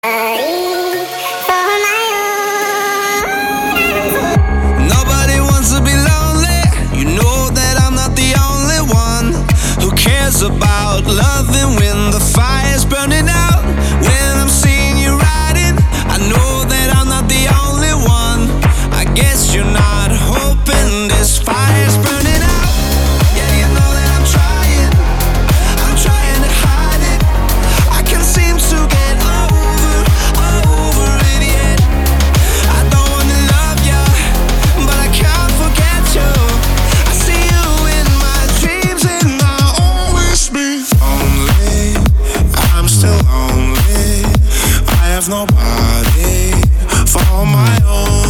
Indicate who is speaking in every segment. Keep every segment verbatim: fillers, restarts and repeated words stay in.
Speaker 1: Nobody wants to be lonely. You know that I'm not the only one who cares about loving when the fire's burning out. When I'm seeing you riding, I know that I'm not the only one. I guess you're not hoping this fire's burning out. Yeah, you know that I'm trying. I'm trying to hide it. I can't seem to get over, over it yet. I don't wanna love you, but I can't forget you. I see you in my dreams and I always be lonely. I'm still lonely. I have nobody for my own.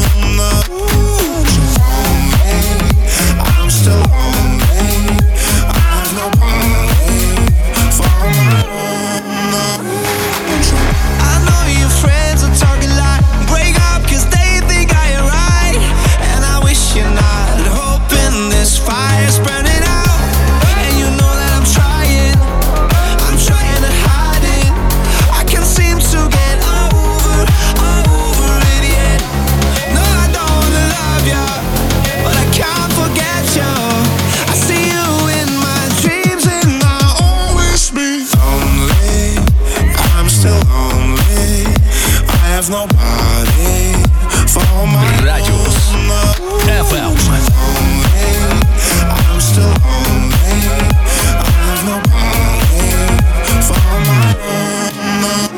Speaker 1: I'm still lonely. I have nobody for my own. I know your friends are talking like break up cause they think I am right. And I wish you're not hoping this fire's burning out. And you know that I'm trying. I'm trying to hide it. I can't seem to get over, over it yet. No, I don't wanna love you, but I can't forget you. I see you in my dreams and I always be lonely. I'm still lonely. I have nobody for my
Speaker 2: Radius эф эм.
Speaker 1: I'm still lonely. I have nobody for my own.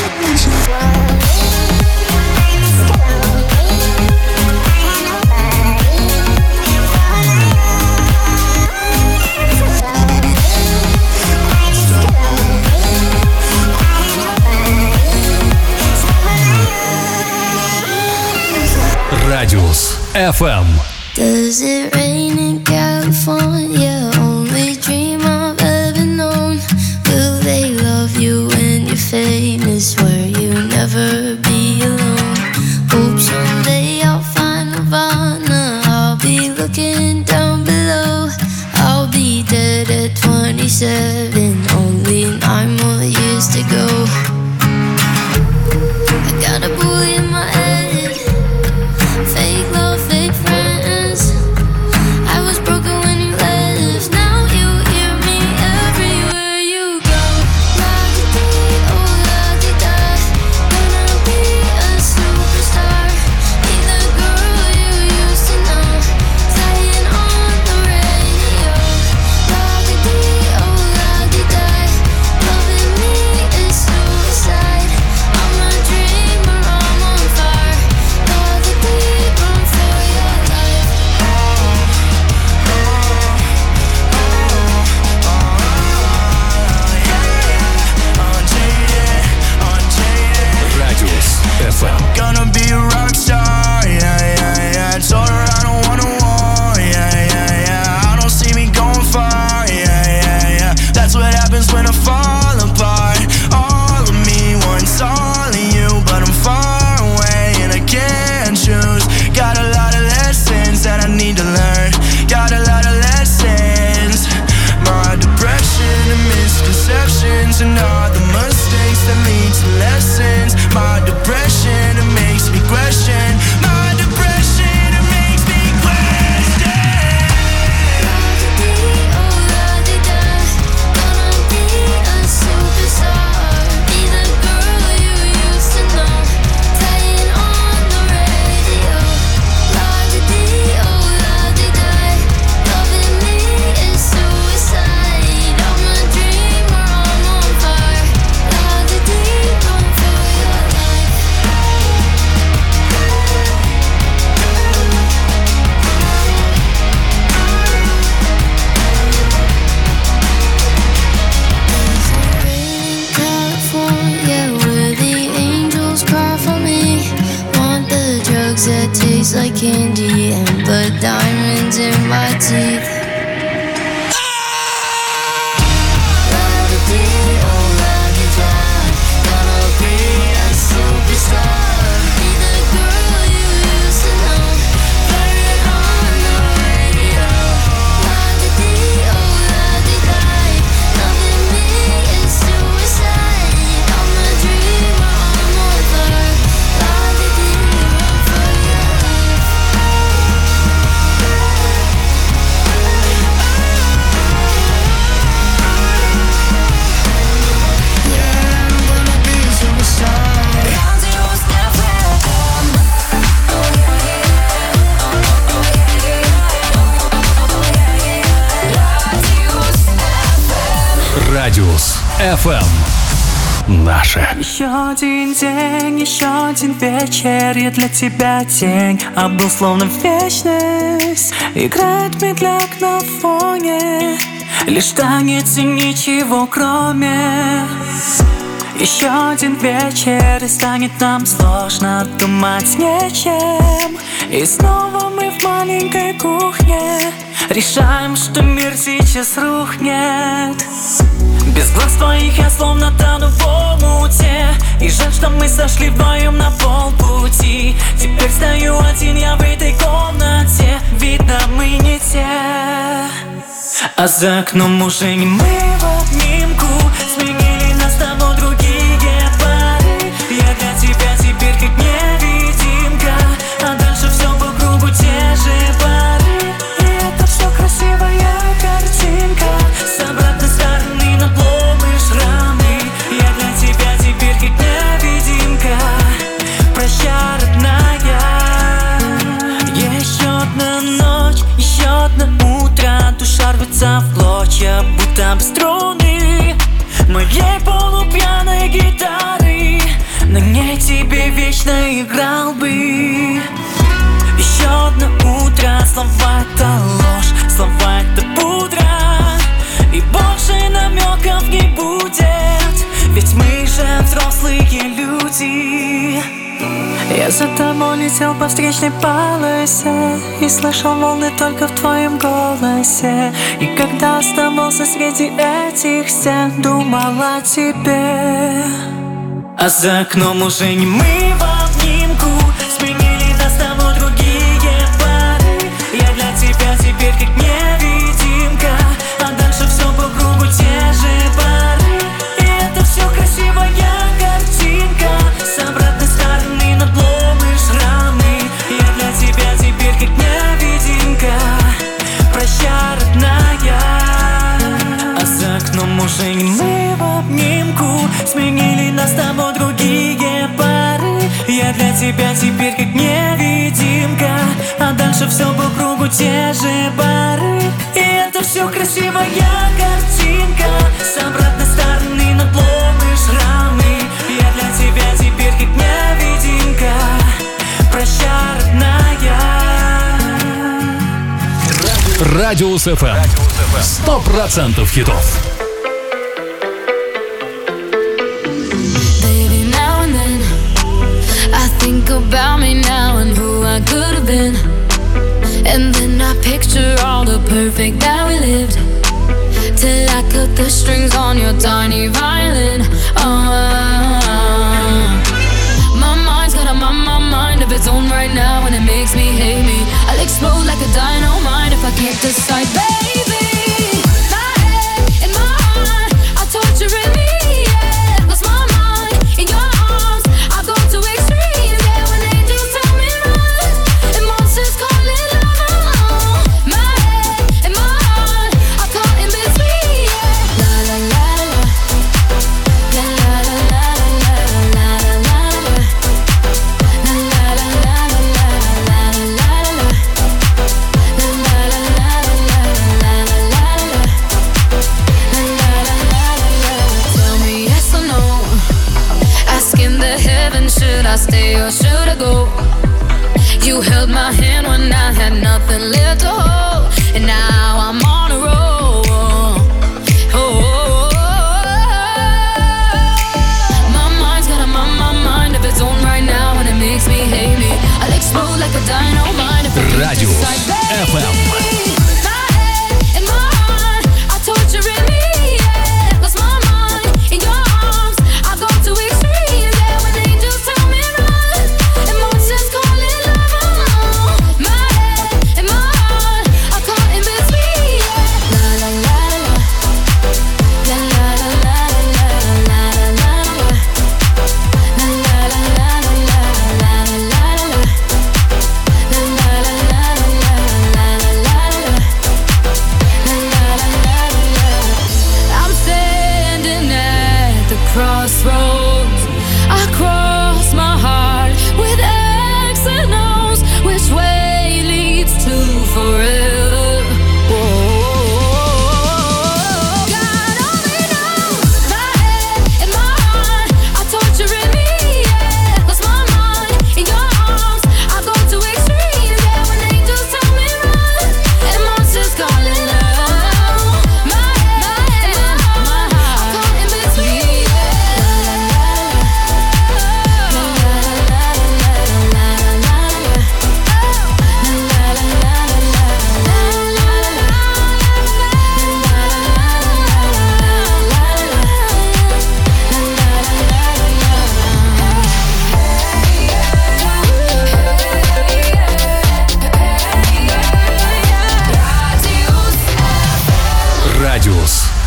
Speaker 2: Radius эф эм.
Speaker 3: Does it rain in California? Only dream I've ever known. Will they love you when you're famous, where you never be alone? Hope someday I'll find Nirvana. I'll be looking down below. I'll be dead at twenty-seven. Only nine more years to go. I got a bully in my head. Fake love, fake friends. I was broken when you left. Now you hear me everywhere you go. La-di-dee, oh la-di-da. Gonna be a superstar. Be the girl you used to know. Playing on the radio. La-di-dee, oh la-di-da. Loving me is suicide. I'm a dreamer, I'm on fire. La-di-dee, run for your life.
Speaker 2: Radius эф эм.
Speaker 1: Gonna be a rock star, yeah, yeah, yeah. Told her I don't wanna war, yeah, yeah, yeah. I don't see me going far, yeah, yeah, yeah. That's what happens when I fall apart. All of me wants all of you, but I'm far away and I can't choose. Got a lot of lessons that I need to learn. Got a lot of lessons. My depression and misconceptions and all the mistakes that lead to lessons. My depression, it makes me question. My depression, it makes me question. La-di-dee, oh la-di-da. Gonna be a superstar. Be the girl you used to know. Playing on the radio. La-di-dee, oh la-di-da. Loving me is suicide. I'm a dreamer, I'm on fire. La-di-dee, run for your life. California, where the angels cry for me. Want the drugs that taste like candy and the diamonds in my teeth. La-di-dee, oh la-di-da. Gonna be a superstar. Be the girl you used to know. Playing on the radio. La-di-dee, oh la-di-da. Loving me is suicide. I'm a dreamer, I'm on
Speaker 2: эф эм. Наше.
Speaker 4: Еще один день, еще один вечер, я для тебя день, а был словно вечность. Играет медляк на фоне, лишь танец и ничего кроме. Еще один вечер, и станет нам сложно думать нечем. И снова мы в маленькой кухне решаем, что мир сейчас рухнет. Без глаз твоих я словно тону в омуте, и жаль, что мы сошли вдвоем на полпути. Теперь стою один я в этой комнате, видно мы не те. А за окном уже не мы в обнимку, сменили нас с тобой другие пары. Я для тебя теперь как невидимка, а дальше все по кругу те же пары. И это все красивая картинка с обратной стороны, надломы, шрамы. Я для тебя теперь как невидимка. Прощай, родная. Еще одна ночь, еще одно утро, душа рвется в клочья, будто об струны моей полупьяной гитары. На ней тебе вечно играл бы. Еще одно утро, слова это ложь, слова это пудра, и больше намеков не будет, ведь мы же взрослые люди. Я за тобой летел по встречной полосе и слышал волны только в твоем голосе. И когда оставался среди этих стен, думал о тебе. А за окном уже не мы в обнимку, сменили нас с тобой другие пары. Я для тебя теперь как невидимка, а дальше все по кругу те же пары. И это все красивая картинка с обратной стороны, надломы, шрамы. Я для тебя теперь как невидимка. Прощай, родная. А за окном уже не мы в обнимку, сменили нас с тобой другие пары. Я для тебя теперь как невидимка, а дальше все по кругу те же пары. И это все красивая картинка с обратной стороны, надломы, шрамы. Я для тебя теперь как невидимка. Прощай, родная.
Speaker 2: Радиус эф эм. Сто процентов хитов.
Speaker 3: Think about me now and who I could have been, and then I picture all the perfect that we lived, till I cut the strings on your tiny violin. Oh, my mind's got a my, my mind of its own right now, and it makes me hate me. I'll explode like a dynamite if I can't decide, baby. My head and my heart are torturing me, yeah. Lost my mind in your arms, I go to extreme. Should I stay or should I go? You held my hand when I had nothing left to hold, and now I'm on a roll. Oh, my mind's got a my, my mind of its own right now, and it makes me hate me. I'll explode like a dynamite if I can't
Speaker 2: Радиус
Speaker 3: decide,
Speaker 2: эф эм.
Speaker 3: My head and my heart are torturing me, yeah. Lost my mind in your arms, I go to extreme. My head and my heart are caught in between.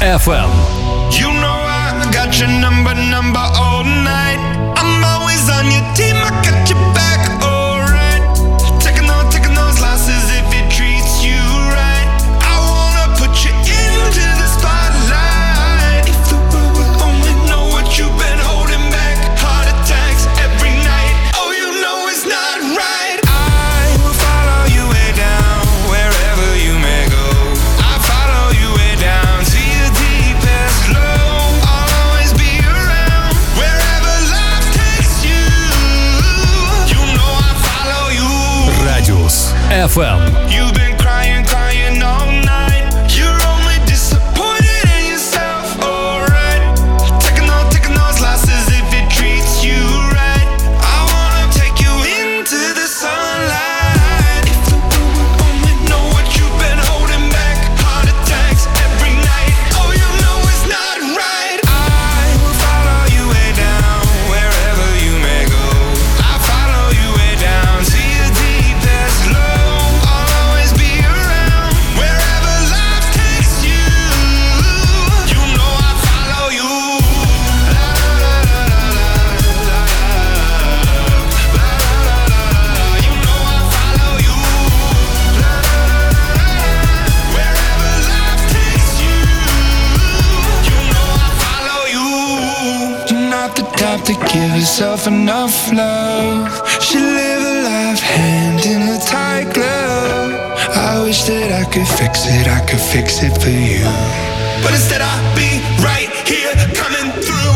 Speaker 2: эф эм.
Speaker 1: You know I got your number, number all night. I'm always on your team, I got your back, alright. Taking on, taking those losses if it treats you right. I wanna put you into the spotlight. If the world would only know what you've been holding back. Heart attacks every night. Oh, you know it's not right. I will follow you way down, wherever you may go. I follow you way down to your deepest low. I'll always be around, wherever life takes you. You know I follow you.
Speaker 2: Радиус эф эм.
Speaker 1: You've been crying, crying all night. You're only disappointed in yourself, alright. Taking on, taking those losses if it treats you right. I wanna take you into the sunlight. If the world would only know what you've been holding back. Heart attacks every night. Oh, you know it's not right. I will follow you way down, wherever you may go. I follow you way down to your deepest low. I'll always be around, wherever life takes you. You know I follow you. La la la la la la la la la la. You know I follow you. La la la la la. Wherever life takes you. You know I follow you. You're not the type to give yourself enough love. Should live a life hand in a tight glove. I wish that I could fix it, I could fix it for you. But instead I'll be right here coming through.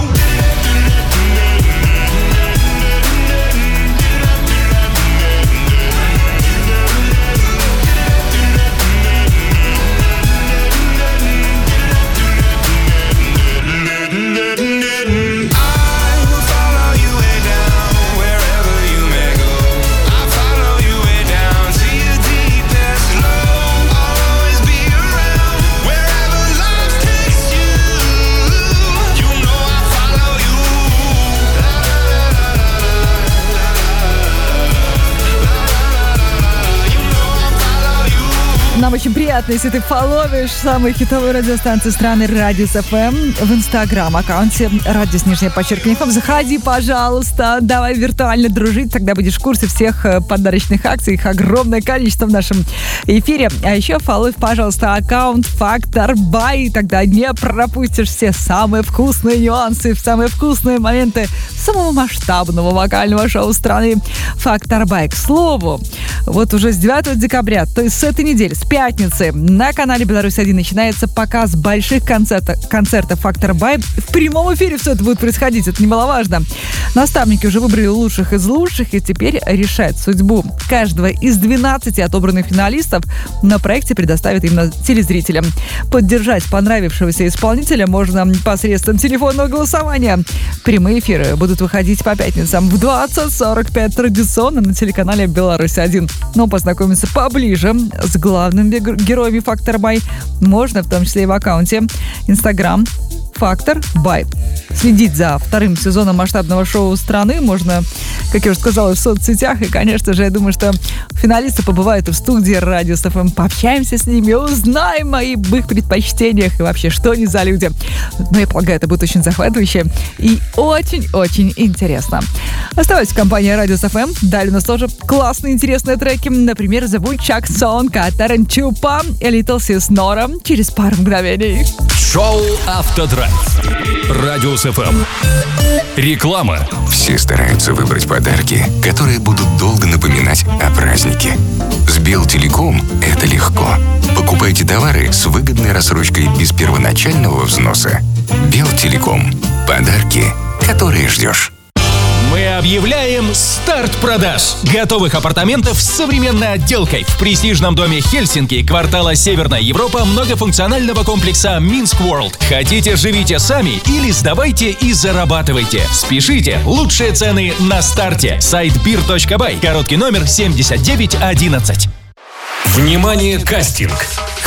Speaker 1: I will follow you way down, wherever you may go. I follow you way down to your deepest low. I'll always be around, wherever life takes you. You know I follow you. La la la la la la la. You know I follow you.
Speaker 5: Нам очень приятно, если ты фолловишь самые хитовые радиостанции страны Радиус эф эм в инстаграм-аккаунте Радиус, нижнее подчеркивание, эф эм. Заходи, пожалуйста, давай виртуально дружить, тогда будешь в курсе всех э, подарочных акций, их огромное количество в нашем эфире. А еще фолловь, пожалуйста, аккаунт Фактор Бай, тогда не пропустишь все самые вкусные нюансы, самые вкусные моменты самого масштабного вокального шоу страны Фактор Бай. К слову, вот уже с девятого декабря, то есть с этой недели, с пятницы, на канале Беларусь один начинается показ больших концертов, концертов Фактор Бай. В прямом эфире все это будет происходить, это немаловажно. Наставники уже выбрали лучших из лучших и теперь решать судьбу каждого из двенадцати отобранных финалистов на проекте предоставит именно телезрителям. Поддержать понравившегося исполнителя можно посредством телефонного голосования. Прямые эфиры будут выходить по пятницам в двадцать сорок пять традиционно на телеканале Беларусь один. Но познакомиться поближе с главными героями Фактор Бай можно в том числе и в аккаунте Инстаграм Фактор Бай. Следить за вторым сезоном масштабного шоу страны можно, как я уже сказала, в соцсетях. И, конечно же, я думаю, что финалисты побывают и в студии Радиус эф эм. Пообщаемся с ними, узнаем о их предпочтениях и вообще, что они за люди. Но я полагаю, это будет очень захватывающе и очень-очень интересно. Оставайтесь в компании Радиус эф эм. Далее у нас тоже классные, интересные треки. Например, The Woodchuck Song, Катарин Чупа и Little Sis Nora через пару мгновений.
Speaker 2: Шоу «Автодрайв». Радиус эф эм. Реклама.
Speaker 6: Все стараются выбрать подарки, которые будут долго напоминать о празднике. С Белтелеком это легко. Покупайте товары с выгодной рассрочкой без первоначального взноса. Белтелеком. Подарки, которые ждешь.
Speaker 7: Мы объявляем старт продаж готовых апартаментов с современной отделкой в престижном доме Хельсинки, квартала Северная Европа, многофункционального комплекса Минск Ворлд. Хотите, живите сами или сдавайте и зарабатывайте. Спешите, лучшие цены на старте. Сайт бир точка бай, короткий номер семьдесят девять одиннадцать.
Speaker 2: Внимание, кастинг!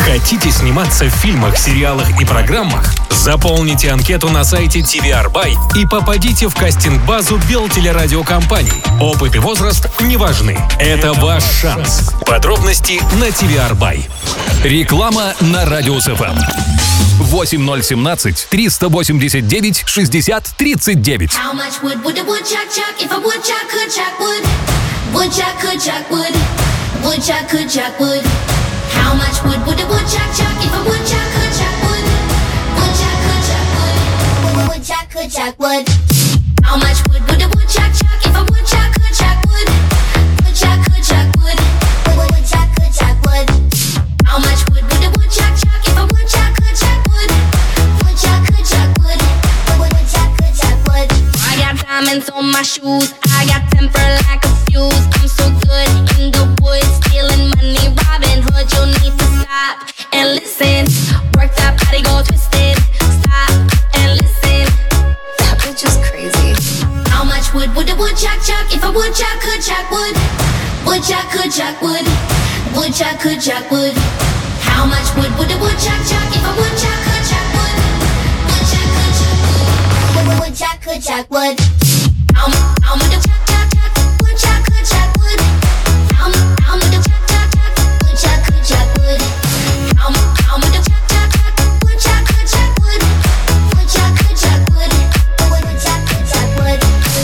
Speaker 8: Хотите сниматься в фильмах, сериалах и программах? Заполните анкету на сайте ти ви ар бай и попадите в кастинг-базу Белтелерадиокомпаний. Опыт и возраст не важны. Это ваш шанс. Подробности на ти ви ар бай.
Speaker 2: Реклама на Радиус эф эм. восемь ноль один семь триста восемьдесят девять шестьдесят тридцать девять.
Speaker 3: How much wood would a woodchuck chuck if a woodchuck could chuck wood? Woodchuck could chuck wood. Woodchuck could chuck wood. How much wood would a woodchuck chuck if a woodchuck could chuck wood? Woodchuck could chuck wood. Woodchuck could chuck wood. How much wood would a woodchuck chuck if a woodchuck could chuck wood? Woodchuck could chuck wood. Woodchuck could chuck wood. How much wood would a woodchuck chuck if a woodchuck could chuck wood? Woodchuck could chuck wood. Woodchuck could chuck wood. I got diamonds on my shoes. I got temper like a fuse. I'm so good in the woods, stealing money, Robin Hood. You'll need to stop and listen. Work that body, go twisted. Stop and listen. That bitch is crazy. How much wood would a woodchuck chuck if a woodchuck could chuck wood? Woodchuck could chuck wood. Woodchuck could chuck wood. How much wood would a woodchuck chuck if a woodchuck could chuck wood? Woodchuck could chuck wood. Woodchuck could chuck wood. How much? How much? Chuck chuck chuck. Woodchuck could chuck wood. How much? How much? Chuck chuck chuck. Woodchuck could chuck wood. How much? How much? Chuck chuck chuck. Woodchuck could chuck wood. Woodchuck could chuck wood. Woodchuck could chuck wood.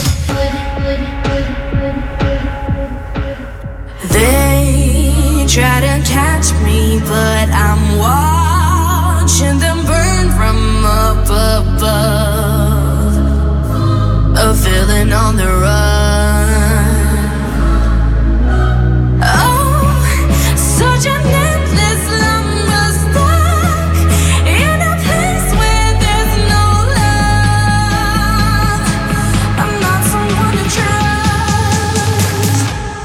Speaker 9: They try to catch me, but I'm watching them burn from up above. A villain on the run. Oh, such an endless lumber stuck in a place where there's no love. I'm not someone to trust.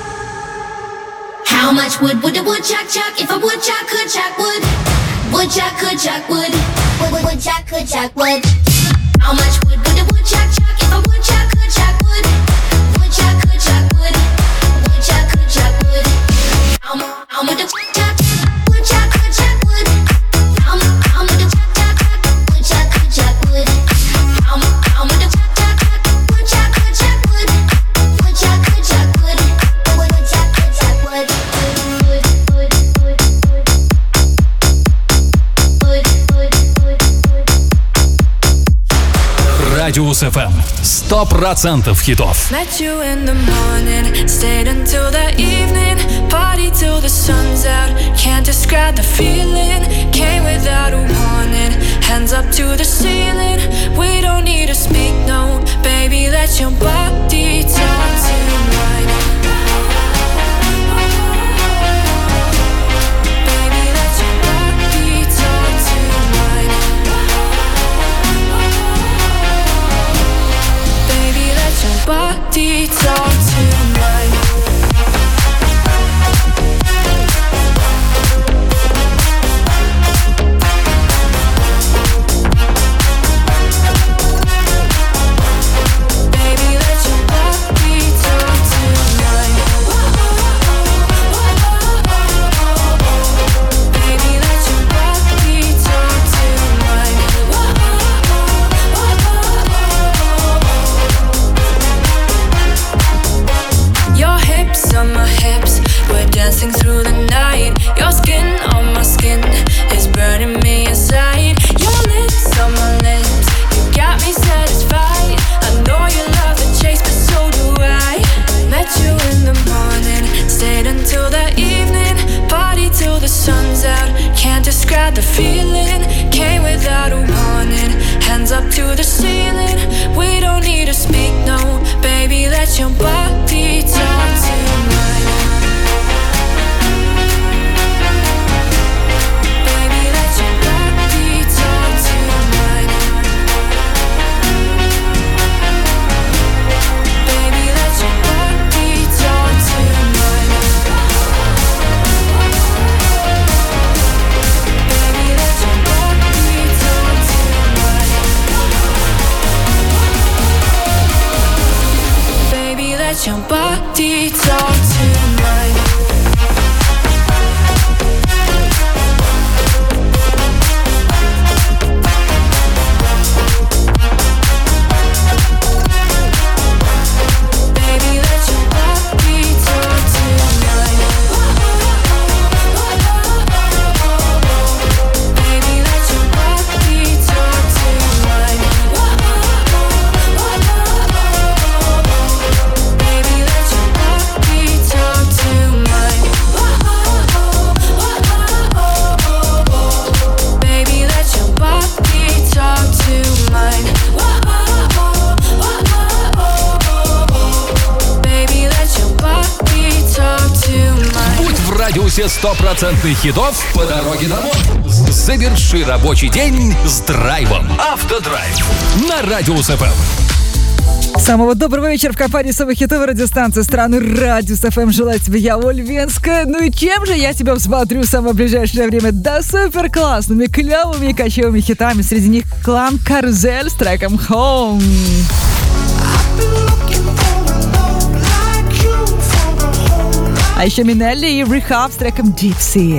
Speaker 3: How much wood would a woodchuck chuck if a woodchuck could chuck wood? Woodchuck could chuck wood. Woodchuck could chuck wood. How much wood would a woodchuck chuck if a woodchuck could chuck wood? Woodchuck could chuck wood. Woodchuck could chuck wood. How much? How much? Chuck chuck. Woodchuck could chuck wood. How much? How much? Chuck chuck. Woodchuck could chuck wood. How much? How much? Chuck chuck. Woodchuck could chuck wood. Woodchuck could chuck wood. Woodchuck could chuck wood.
Speaker 2: Радиус эф эм. Сто процентов хитов.
Speaker 9: Met you in the morning, stayed until the evening, party till the sun's out. Can't describe the feeling, came without a warning. Hands up to the ceiling, we don't need to speak, no. Baby, let your body talk to mine. Baby, let your body talk to mine. Baby, let your body talk to mine. Baby, let your body talk to mine. Baby, let your body talk to mine. Your hips on my hips, we're dancing through the night. Your skin on my skin is burning me inside. Your lips on my lips, you got me satisfied. I know you love the chase, but so do I. Met you in the morning, stayed until the evening, party till the sun's out. Can't describe the feeling, came without a warning. Hands up to the ceiling, we don't need to speak, no. Baby, let your body talk to mine. Baby, let your body talk to mine. Baby, let your body talk to mine. Baby, let your body talk to mine. Baby, let your body talk to mine.
Speaker 2: радиусе стопроцентных хитов по дороге домой. Заверши рабочий день с драйвом. Автодрайв на Радиус эф эм.
Speaker 5: Самого доброго вечера в компании самой хитовой радиостанции страны Радиус эф эм. Желаю тебе я, Оль Венская. Ну и чем же я тебя взбодрю в самое ближайшее время? Да супер классными, клевыми и кочевыми хитами. Среди них клан Карзель с треком Home. А еще Минелли и Rehab с треком Deep Sea.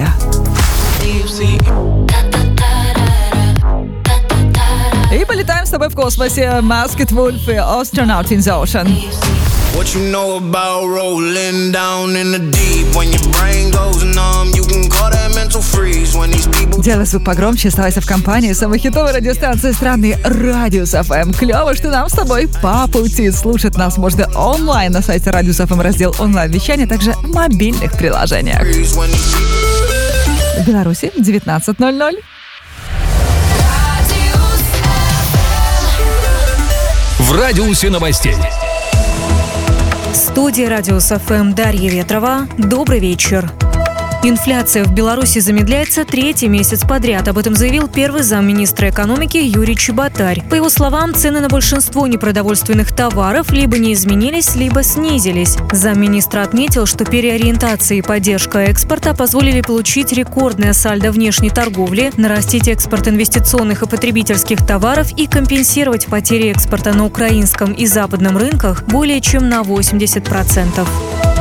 Speaker 5: И полетаем с тобой в космосе. Masked Wolf и Astronaut in the Ocean.
Speaker 10: What you know about rolling down in the deep? When your brain goes numb, you can call that mental freeze. When these people...
Speaker 5: Делай звук погромче, оставайся в компании самой хитовой радиостанции страны Радиус эф эм. Клево, что нам с тобой по пути. Слушать нас можно онлайн на сайте Радиус эф эм, раздел онлайн-вещания, а также в мобильных приложениях. В Беларуси девятнадцать ноль ноль.
Speaker 2: В радиусе новостей.
Speaker 11: Студия Радиус эф эм, Дарья Ветрова. Добрый вечер. Инфляция в Беларуси замедляется третий месяц подряд. Об этом заявил первый замминистра экономики Юрий Чеботарь. По его словам, цены на большинство непродовольственных товаров либо не изменились, либо снизились. Замминистра отметил, что переориентация и поддержка экспорта позволили получить рекордное сальдо внешней торговли, нарастить экспорт инвестиционных и потребительских товаров и компенсировать потери экспорта на украинском и западном рынках более чем на восемьдесят процентов.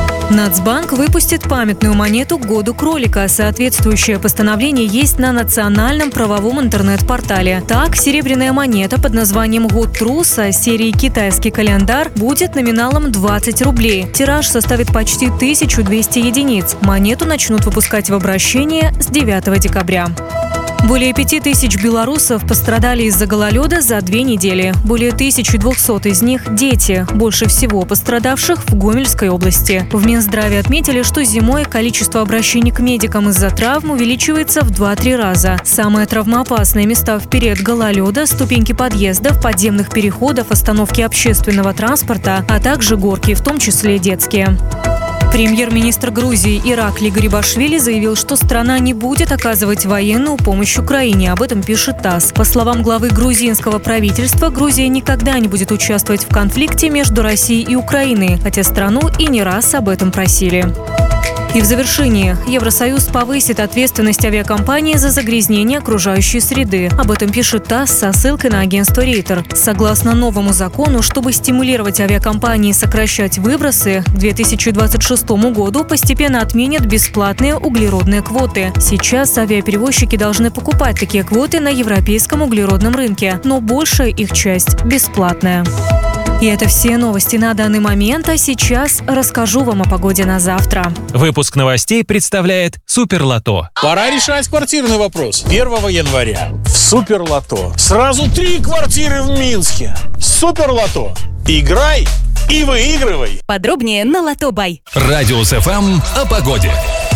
Speaker 11: Нацбанк выпустит памятную монету «Году кролика». Соответствующее постановление есть на национальном правовом интернет-портале. Так, серебряная монета под названием «Год труса» серии «Китайский календарь» будет номиналом двадцать рублей. Тираж составит почти тысячу двести единиц. Монету начнут выпускать в обращение с девятого декабря. Более пяти тысяч белорусов пострадали из-за гололеда за две недели. Более тысячи двухсот из них – дети. Больше всего пострадавших в Гомельской области. В Минздраве отметили, что зимой количество обращений к медикам из-за травм увеличивается в два-три раза. Самые травмоопасные места в период гололеда – ступеньки подъездов, подземных переходов, остановки общественного транспорта, а также горки, в том числе детские. Премьер-министр Грузии Иракли Гарибашвили заявил, что страна не будет оказывать военную помощь Украине. Об этом пишет ТАСС. По словам главы грузинского правительства, Грузия никогда не будет участвовать в конфликте между Россией и Украиной, хотя страну и не раз об этом просили. И в завершении. Евросоюз повысит ответственность авиакомпании за загрязнение окружающей среды. Об этом пишет ТАСС со ссылкой на агентство Рейтер. Согласно новому закону, чтобы стимулировать авиакомпании сокращать выбросы, к две тысячи двадцать шестому году постепенно отменят бесплатные углеродные квоты. Сейчас авиаперевозчики должны покупать такие квоты на европейском углеродном рынке, но большая их часть бесплатная. И это все новости на данный момент, а сейчас расскажу вам о погоде на завтра.
Speaker 7: Выпуск новостей представляет Суперлото.
Speaker 12: Пора решать квартирный вопрос. первого января в Суперлото сразу три квартиры в Минске. Суперлото. Играй и выигрывай.
Speaker 11: Подробнее на Лото Бай.
Speaker 2: Радиус эф эм о погоде.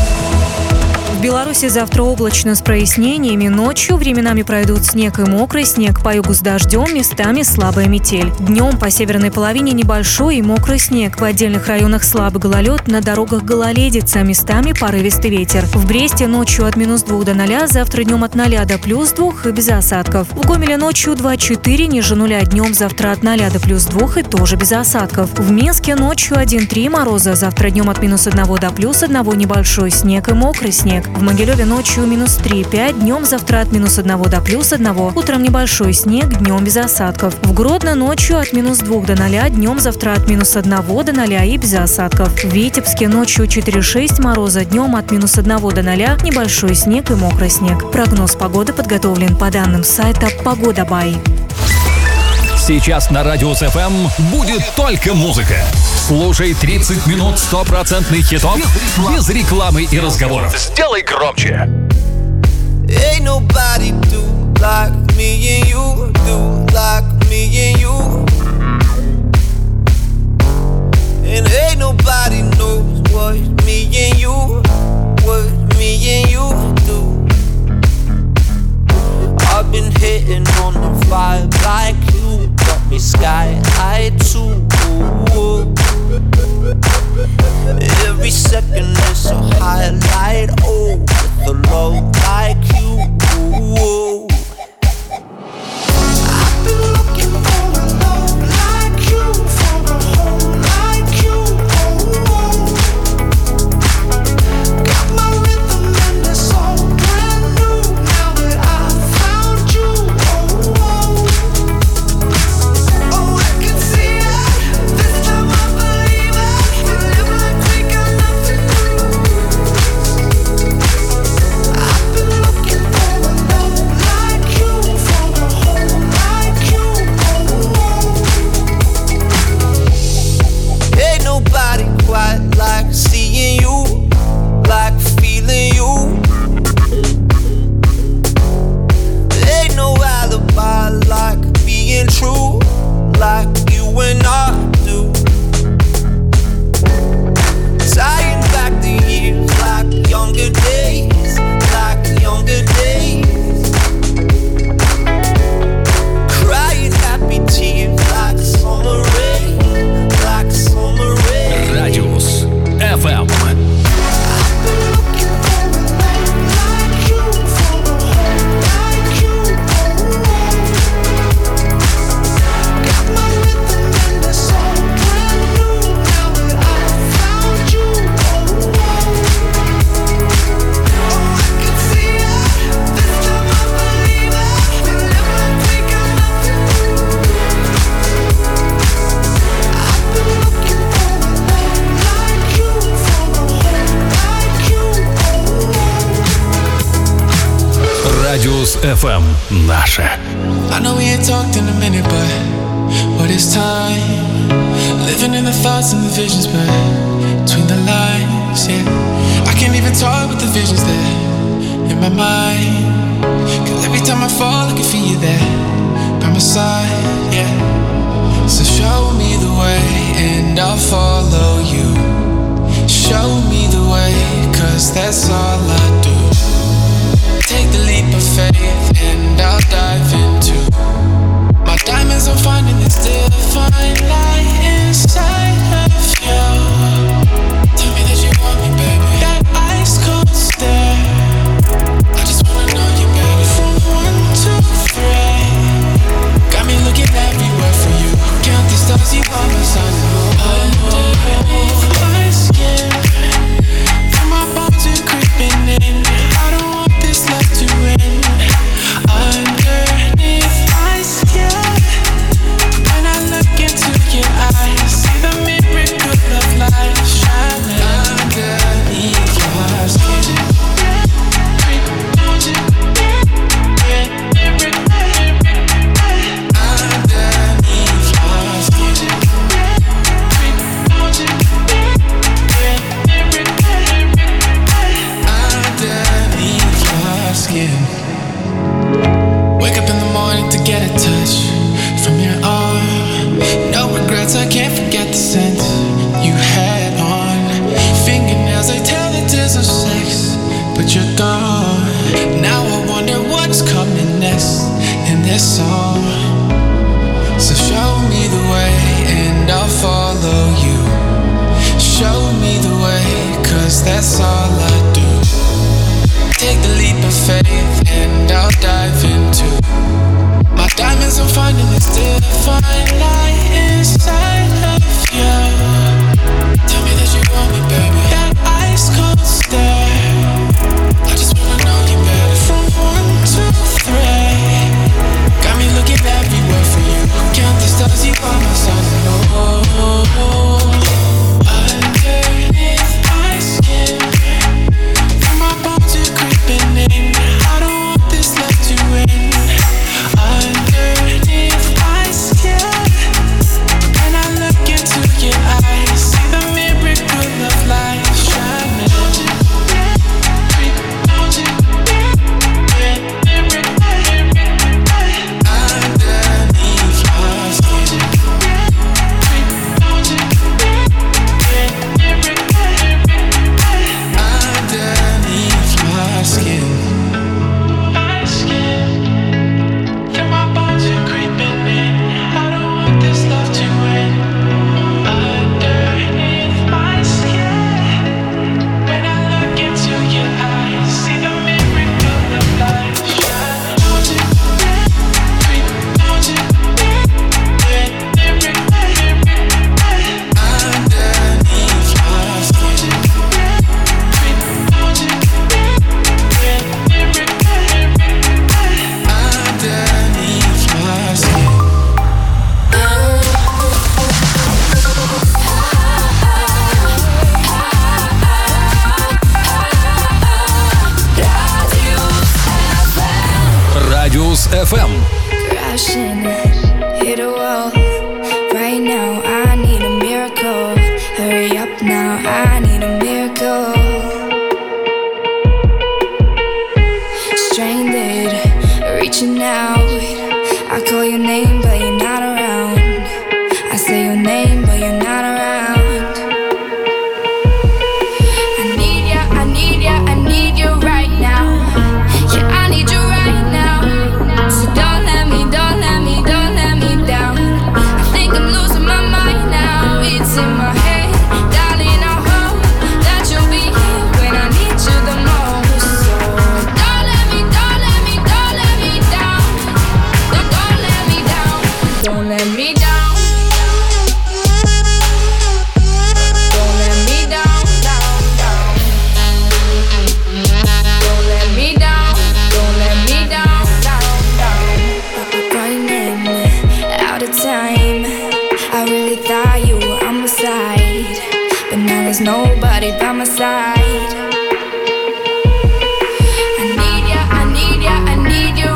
Speaker 11: В Беларуси завтра облачно с прояснениями. Ночью временами пройдут снег и мокрый снег. По югу с дождем, местами слабая метель. Днем по северной половине небольшой и мокрый снег. В отдельных районах слабый гололед, на дорогах гололедица, местами порывистый ветер. В Бресте ночью от минус двух до ноля, завтра днем от ноля до плюс двух и без осадков. В Гомеле ночью два-четыре, ниже нуля, днем завтра от ноля до плюс двух и тоже без осадков. В Минске ночью один-три мороза, завтра днем от минус одного до плюс одного небольшой снег и мокрый снег. В Могилеве ночью минус три-пять, днем завтра от минус одного до плюс одного, утром небольшой снег, днем без осадков. В Гродно ночью от минус двух до ноля, днем завтра от минус одного до ноля и без осадков. В Витебске ночью четыре-шесть мороза, днем от минус одного до ноля, небольшой снег и мокрый снег. Прогноз погоды подготовлен по данным сайта Погода Бай.
Speaker 2: Сейчас на Радиус эф эм будет только музыка. Слушай тридцать минут стопроцентных хитов без рекламы и разговоров. Сделай громче.
Speaker 10: Ain't nobody do like me and you, do like me and you. And ain't nobody knows what me and you, what me and you do. I've been hitting on the vibe like you, got me sky high too. Every second is so high like
Speaker 2: Радиус эф эм наше.
Speaker 13: I know we ain't talked in a minute, but what is time? Living in the thoughts and the visions, but between the lines, yeah. I can't even talk with the visions there in my mind. Cause every time I fall, I can feel you there by my side, yeah. So show me the way and I'll follow you. Show me the way, cause that's all I do. Take the leap of faith and I'll dive into my diamonds. I'm finding this divine light inside of you. Tell me that you want me, baby. That ice cold stare, I just wanna know you better. From one to three, got me looking everywhere for you. Count the stars, you are my sun. Underneath my skin, feel my bones are creeping in. I don't want this love to end. Underneath my skin, when I look into your eyes, see the miracle of life shining underneath your skin. Wake up in the morning to get a touch from your arm. No regrets, I can't forget the scent you had on. Fingernails, they tell the tales of sex, but you're gone. Now I wonder what's coming next in this song. So show me the way and I'll follow you. Show me the way, cause that's all I do. Take the leap of faith and I'll dive into my diamonds. I'm finding this divine light inside of you. Tell me that you want me, baby. That ice cold stare, I just wanna know you better. From one to three, got me looking everywhere for you. Count the stars, you are my sun. Oh, underneath my skin, my bones are creeping in. I don't want this love to end. Underneath my skin, when I look into your eyes, see the miracle of life shining. Underneath your skin. Underneath my skin. My skin. Feel my bones are creeping in. I don't want this love to end. Underneath my skin, when I look into your eyes, see the miracle of life shining. Underneath your skin. Underneath my skin.
Speaker 2: Радиус эф эм.
Speaker 9: Crashing, hit a wall. Right now, I need a miracle. Hurry up now, I need a miracle. Stranded, reaching out. I call your name, but you're not around. I say your name, but you're not around. I need ya, I need ya, I need you right now. Yeah, I need you right now. So don't let me, don't let me, don't let me down. I think I'm losing my mind now. It's in my head, darling. I hope that you'll be here when I need you the most. So don't let me, don't let me, don't let me down. Don't, don't let me down. Don't let me down. Don't let me down, down, down. Don't let me down. Don't let me down, down, down. Running out of time. I really thought you were on my side, but now there's nobody by my side. I need ya, I need ya, I need you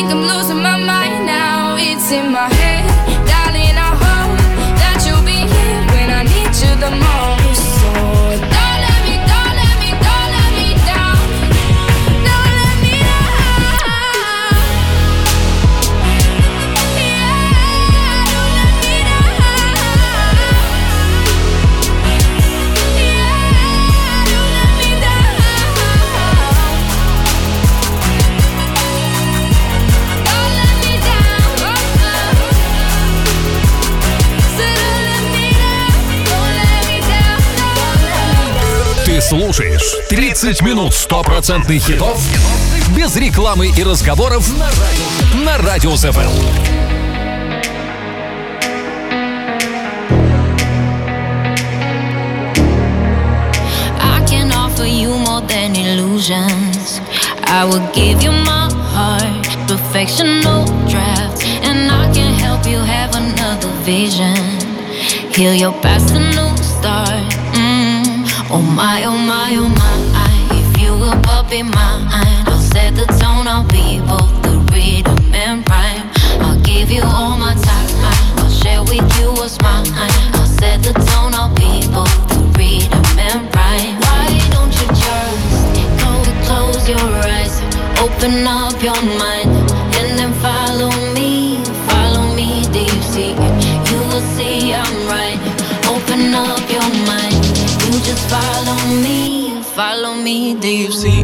Speaker 9: think I'm losing my mind now. It's in my head, darling, I hope that you'll be here when I need you the most. So don't let me, don't let me, don't let me down. Don't let me down. Yeah, don't let me down. Yeah, don't let me down. Don't let me down. So don't let me down. Don't let me down.
Speaker 2: Ты слушаешь тридцать минут стопроцентных хитов без рекламы и разговоров на Радио эф эм.
Speaker 3: I can offer you more than illusions. I will give you my heart, perfection, no draft. And I can help you have another vision. Heal your past, a new start. Mm. Oh my, oh my, oh my. If you will but be mine, I'll set the tone, I'll be both the rhythm and rhyme. I'll give you all my time, I'll share with you what's mine. I'll set the tone, I'll be both the rhythm and rhyme. Why don't you just close, close your eyes, open up your mind, and then follow me, follow me deep sea. You will see I'm right. Open up your mind, you just follow me, follow me deep sea.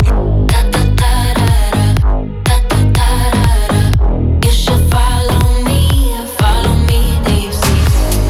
Speaker 3: You should follow me, follow me deep sea.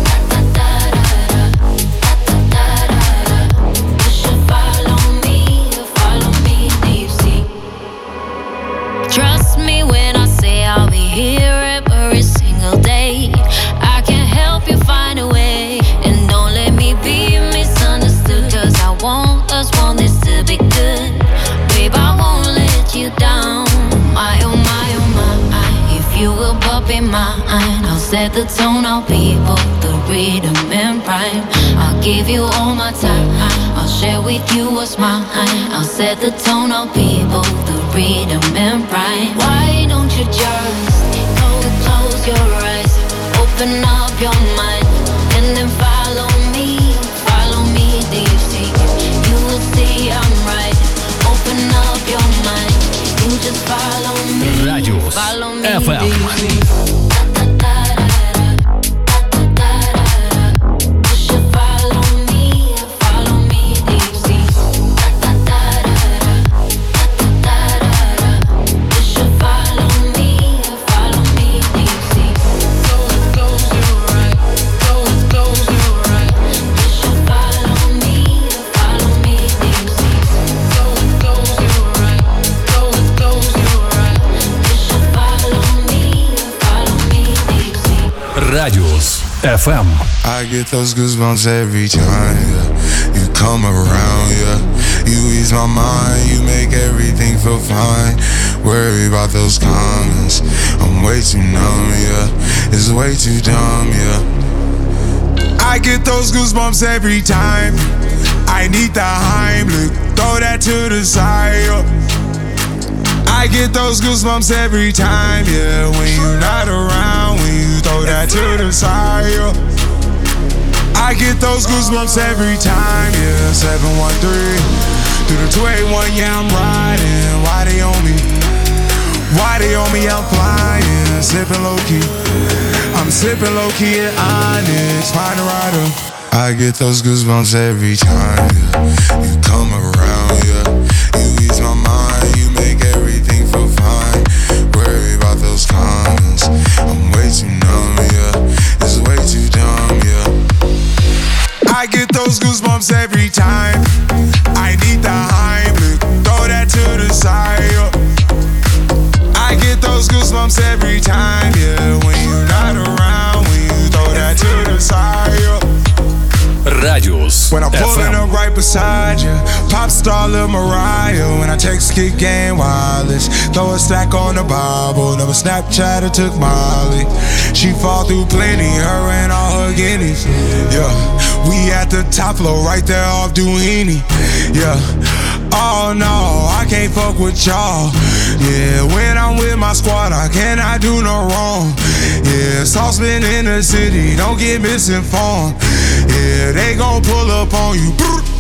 Speaker 3: You should follow me, follow me deep sea. Trust me when I say I'll be here every single day. I can help you find a way, and don't let me be misunderstood. Cause I want us, want this to be good. Babe, I won't let you down. My, oh my, oh my. If you will but be mine, I'll set the tone, I'll be both the rhythm and rhyme. I'll give you all my time, I'll share with you what's mine. I'll set the tone, I'll be both the rhythm and rhyme. Why don't you just close, close your eyes, open up your mind, and then follow me, follow me deep sea. You will see I'm right. Open up your mind, you just follow me,
Speaker 2: Радиус
Speaker 3: follow me
Speaker 2: эф эм.
Speaker 3: deep sea. You should follow me, follow me deep sea. You should follow me, follow me deep sea.
Speaker 13: Close your eyes, close, close your eyes.
Speaker 3: You should follow me, follow me deep sea.
Speaker 13: Close, close your eyes, close, close your eyes.
Speaker 3: You should follow me, follow me deep sea.
Speaker 2: Радиус эф эм.
Speaker 14: I get those goosebumps every time, yeah. You come around, yeah. You ease my mind, you make everything feel fine. Worry about those comments, I'm way too numb, yeah. It's way too dumb, yeah. I get those goosebumps every time. I need the Heimlich, throw that to the side, yeah. I get those goosebumps every time, yeah. When you're not around, when you throw that to the side, yeah. I get those goosebumps every time, yeah. seven one three through the two eight one, yeah, I'm riding. Why they on me? Why they on me? I'm flying, sipping low key. I'm sipping low key at Onyx, find a rider. I get those goosebumps every time, yeah. You come around, yeah. You ease my mind, you make everything feel fine. Worry about those comments, I'm way too numb, yeah. It's way too dumb, yeah. I get those goosebumps every time. I need the Heimlich, throw that to the side, yeah. I get those goosebumps every time, yeah. When you're not around, when you throw that to the side, yeah.
Speaker 2: Радиус
Speaker 14: When I'm pulling
Speaker 2: эф эм.
Speaker 14: up right beside you, pop star Lil Mariah. When I text kick game wireless, throw a stack on the Bible. Never Snapchat or took Molly. She fall through plenty, her and all her guineas. Yeah, we at the top floor, right there off Duini. Yeah, Oh no, I can't fuck with y'all. Yeah, when I'm with my squad, I cannot do no wrong. Yeah, saucepan in the city, don't get misinformed. Yeah, they gon' pull up on you.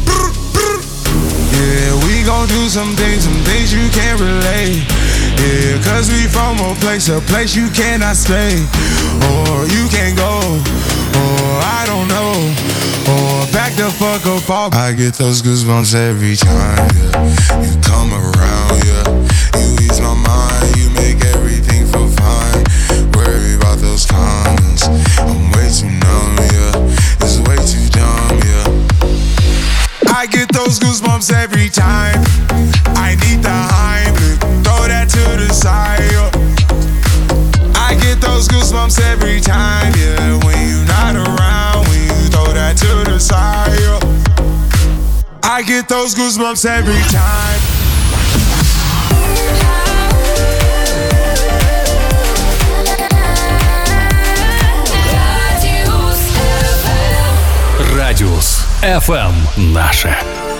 Speaker 14: Yeah, we gon' do some things, some things you can't relate. Yeah, cause we from a place, a place you cannot stay. Or you can't go, or I don't know. Or back the fuck up off. I get those goosebumps every time, yeah. You come around, yeah. You ease my mind, you make everything feel fine. Worry about those comments, I'm way too numb, yeah. It's way too dumb, yeah. I get those goosebumps every time. I need the Heimlich, throw that to the side, yeah. I get those goosebumps every time, yeah. When you're not around, when you throw that to the side, yeah. I get those goosebumps every time.
Speaker 2: Радиус эф эм наше.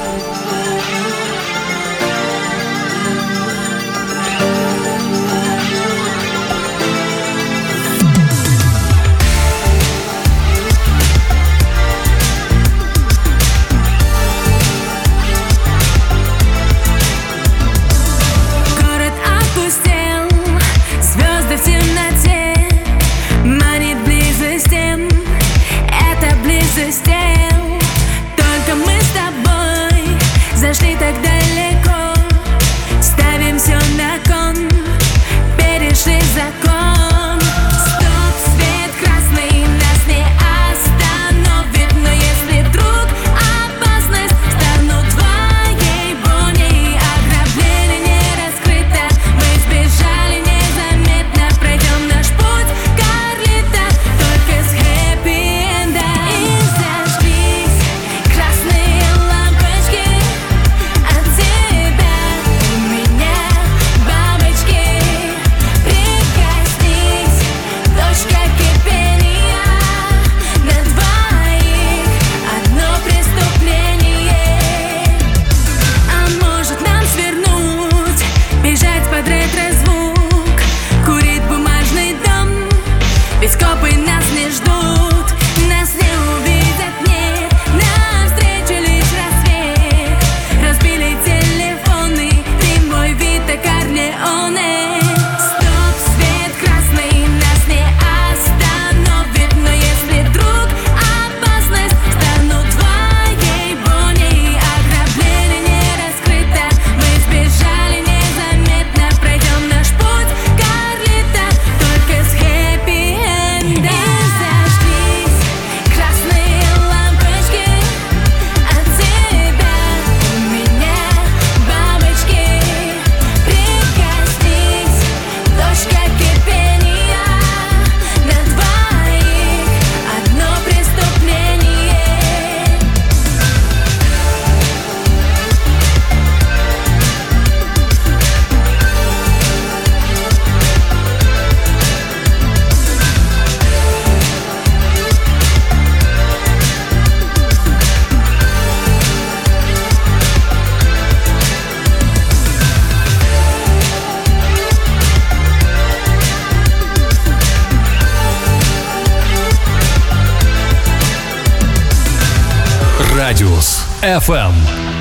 Speaker 9: Город опустел, звезды в темноте, манит близость тем, это близость тем. Только мы с тобой зашли так далеко, ставим все на кон, перешли закон. Стоп, свет красный нас не остановит, но если вдруг опасность, стану твоей боней. Ограбление не раскрыто, мы сбежали незаметно, пройдем наш путь Карлита, только с хэппи-энда. И зажглись красные лампочки от тебя, у меня бабочки. Прикоснись, точка кипения, на двоих одно преступление. А может нам свернуть, бежать под ретро-звук, курить бумажный дом, ведь копы нас не ждут, нас не увидят, нет, навстречу лишь рассвет. Разбили телефоны, ты мой Вита Корлеоне. Стоп, свет красный нас не остановит, но если вдруг опасность, стану твоей боней. Ограбление не раскрыто, мы сбежали незаметно, пройдем наш путь Карлита, только с хэппи-энда. И зажглись красные лампочки от тебя, у меня бабочки. Прикоснись, точка кипения, на двоих одно преступление.
Speaker 2: Радиус эф эм.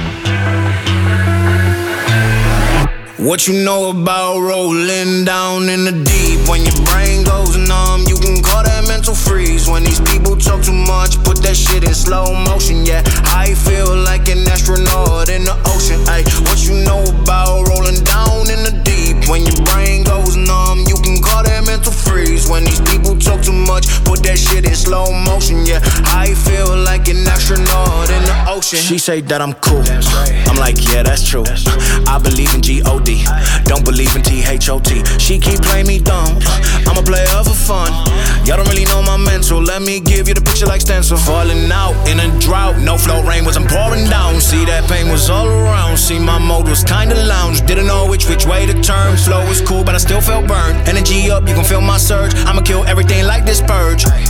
Speaker 10: What you know about rolling down in the deep? When your brain goes numb, you can call that mental freeze. When these people talk too much, put that shit in slow motion. Yeah, I feel like an astronaut in the ocean. Ay, what you know about rolling down in the deep? When your brain goes numb, you can call that mental freeze. When these people talk too much, put that shit in slow motion. Yeah, I feel like an astronaut in the ocean. She say that I'm cool. I'm like, yeah, that's true. I believe in G O D. Don't believe in T H O T. She keep playing me dumb. I'm a player for fun. Y'all don't really know my mental. Let me give you the picture like stencil. Falling out in a drought. No flow rain wasn't pouring down. See that pain was all around. See my mode was kinda lounge. Didn't know which which way to turn. Flow was cool but I still felt burned. Energy up, you can feel my surge. I'ma kill everything like this purge.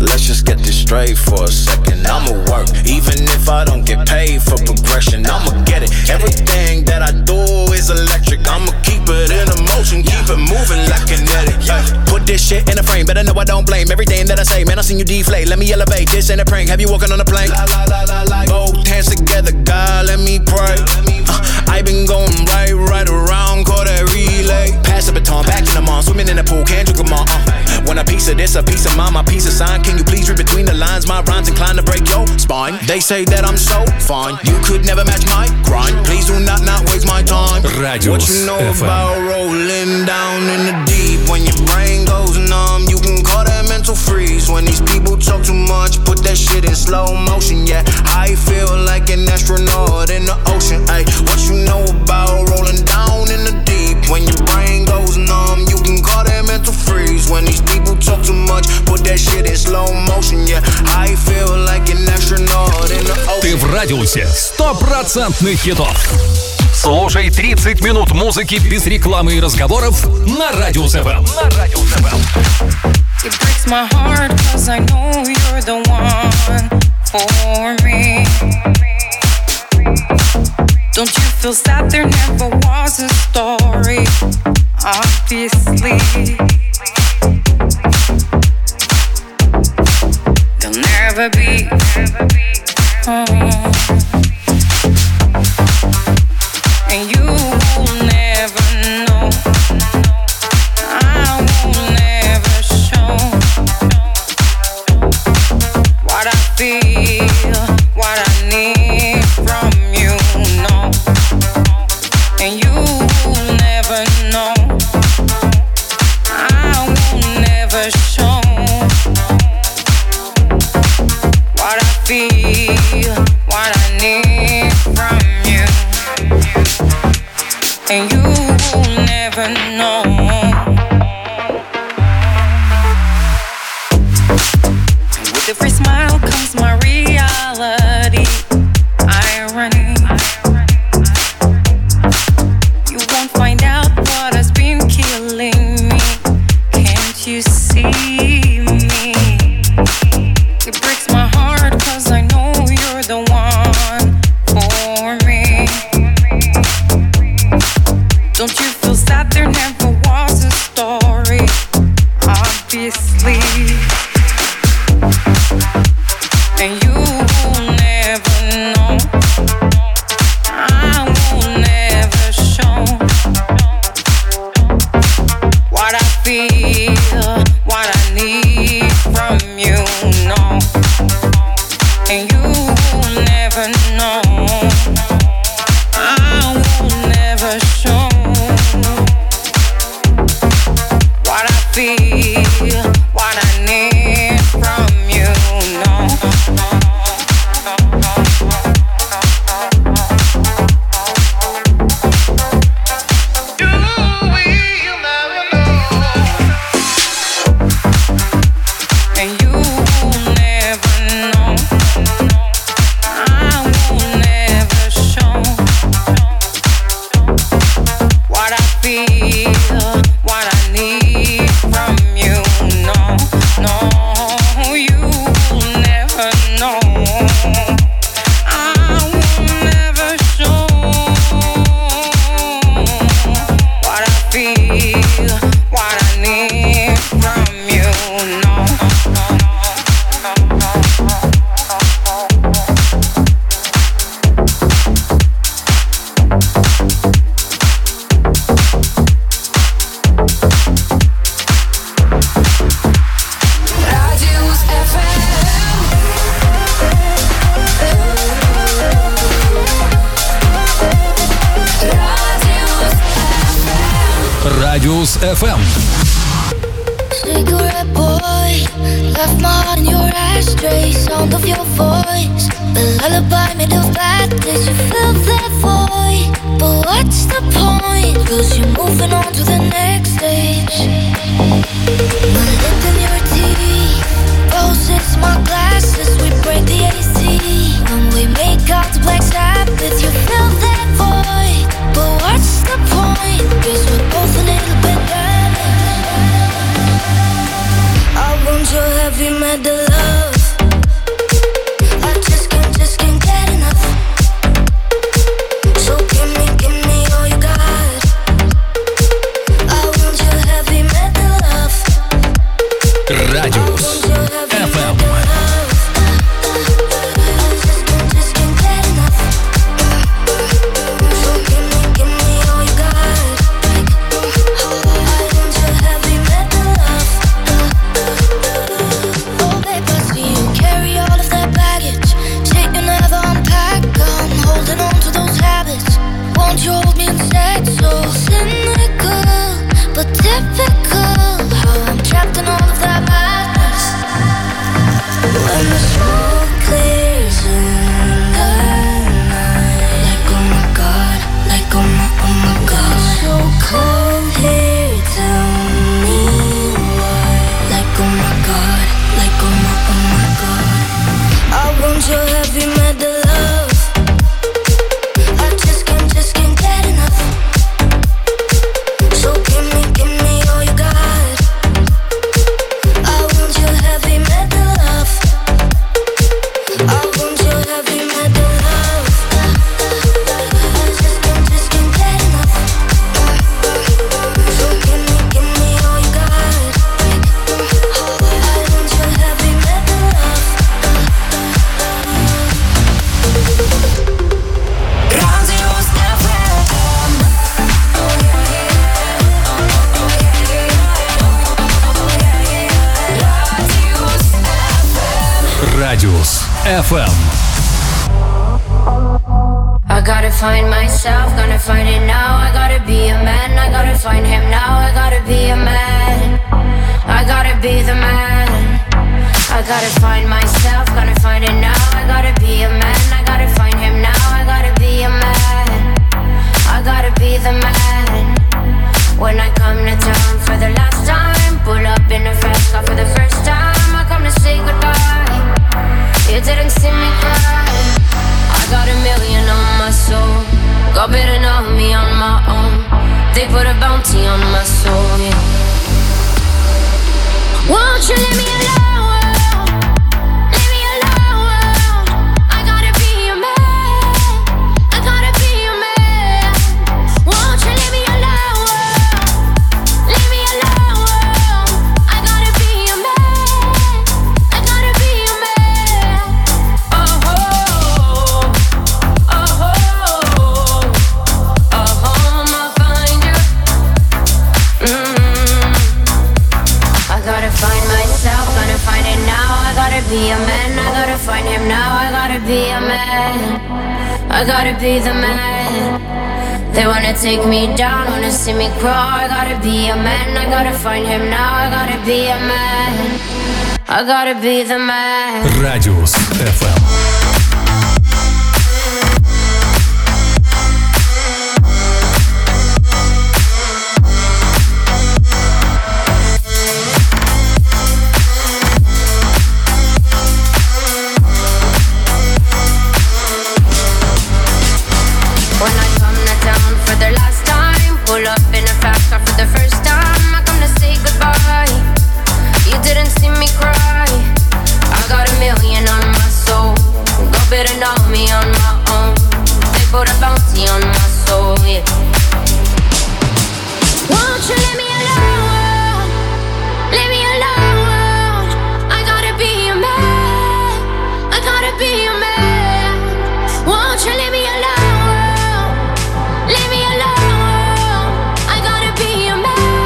Speaker 10: let's just get this straight for a second. I'ma work, even if I don't get paid for progression. I'ma get it. Everything that I do is electric. I'ma keep it in motion, keep it moving like kinetic. Ay, put this shit in a frame, better know I don't blame everything that I say. Man, I seen you deflate. Let me elevate. This ain't a prank. Have you walking on a plane? Both hands together, God, let me pray. Uh, I been going right, right around, call that relay. Pass the baton, back in the mall, swimming in the pool, can't drink them all. Uh, want a piece of this, a piece of mine, my piece of sign. Can you please read between the lines? My rhymes inclined to break your spine. They say that I'm so fine, you could never match my grind. Please do not not waste my time.
Speaker 2: Radius
Speaker 10: What you know
Speaker 2: эф эм.
Speaker 10: about rolling down in the deep? When your brain goes numb, you can call that mental freeze. When these people talk too much, put that shit in slow motion. Yeah, I feel like an astronaut in the ocean. Ay, what you know about rolling down in the deep? When your brain goes numb, you can call that mental freeze. When these people talk too much, put that shit in slow motion. Yeah, I feel like an astronaut in the ocean.
Speaker 2: Ты в радиусе стопроцентных хитов. Слушай тридцать минут музыки без рекламы и разговоров на Радиус эф эм. На Радиус эф эм.
Speaker 15: It breaks my heart cause I know you're the one for me. Don't you feel sad there never was a story? Obviously there'll never be. Oh. And you will never know. I will never show what I feel, what I need from you, no. And you will never know. I will never show what I feel, what I need from you. And you will never know. And with every smile comes my reality. Irony. You won't find out what has been killing me. Can't you see me? It breaks my heart cause I know you're the one for me. Don't you feel sad there never was a story? Obviously. And you will never know. I will never show what I feel, what I need from you, no. And you will never know. I will never show what I feel, what I need from you, no. And you will never know. I will never show what I feel, what I need from you, no, no. You will never know. I will never show what I feel, what I need from you, no.
Speaker 9: Радиус эф эм.
Speaker 2: Радиус эф эм.
Speaker 3: Cigarette boy, left my heart in your ashtray. Sound of your voice, the lullaby made of blackness. You fill that void, but what's the point? Cause you're moving on to the next stage. My lip in your teeth, roses, my glasses. We break the A C when we make out to Black Sabbath. You fill that void, but what's the point? Cause we're both a little bit damaged. I want your heavy have you met the love? I just can't, just can't get enough. So give me, give me all you got. I want you, have you met the love?
Speaker 2: Радиус эф эм.
Speaker 3: You hold me instead, so cynical, but typical. How I'm trapped in all of that madness. When the smoke clears in the night, like oh my god, like oh my, oh my god. So cold here, tell me why. Like oh my god, like oh my, oh my god. I want your heavy met the love.
Speaker 2: Радиус эф эм.
Speaker 9: I gotta find myself, gonna find it now. I gotta be a man, I gotta find him now. I gotta be a man, I gotta be the man. I gotta find myself, gonna find it now. I gotta be a man, I gotta find him now. I gotta be a man, I gotta be the man. When I come to town for the last time, pull up in a fast car for the first time. I come to say goodbye, you didn't see me cry. I got a million on my soul, got better know me on my own. They put a bounty on my soul, yeah. Won't you leave me alone? Leave me alone. I gotta be a man, I gotta be a man. Won't you leave me alone? Leave me alone. I gotta be a man, I gotta be a man. Oh, oh, oh, oh, oh, I'ma find you. Mm. I gotta find myself, gonna find it now. I gotta be a man, I gotta find him now. I gotta be a man, I gotta be the man. They wanna take me down, wanna see me crawl. I gotta be a man, I gotta find him now. I gotta be a man, I gotta be the man.
Speaker 2: Радиус эф эм.
Speaker 9: When I come to town for the last time, pull up in a fast car for the first time. I come to say goodbye, you didn't see me cry. I got a million on my soul, go better know me on my own. They put a bounty on my soul, yeah. Won't you leave me alone? Leave me alone. I gotta be a man, I gotta be a man. Won't you leave me alone? Leave me alone. I gotta be a man,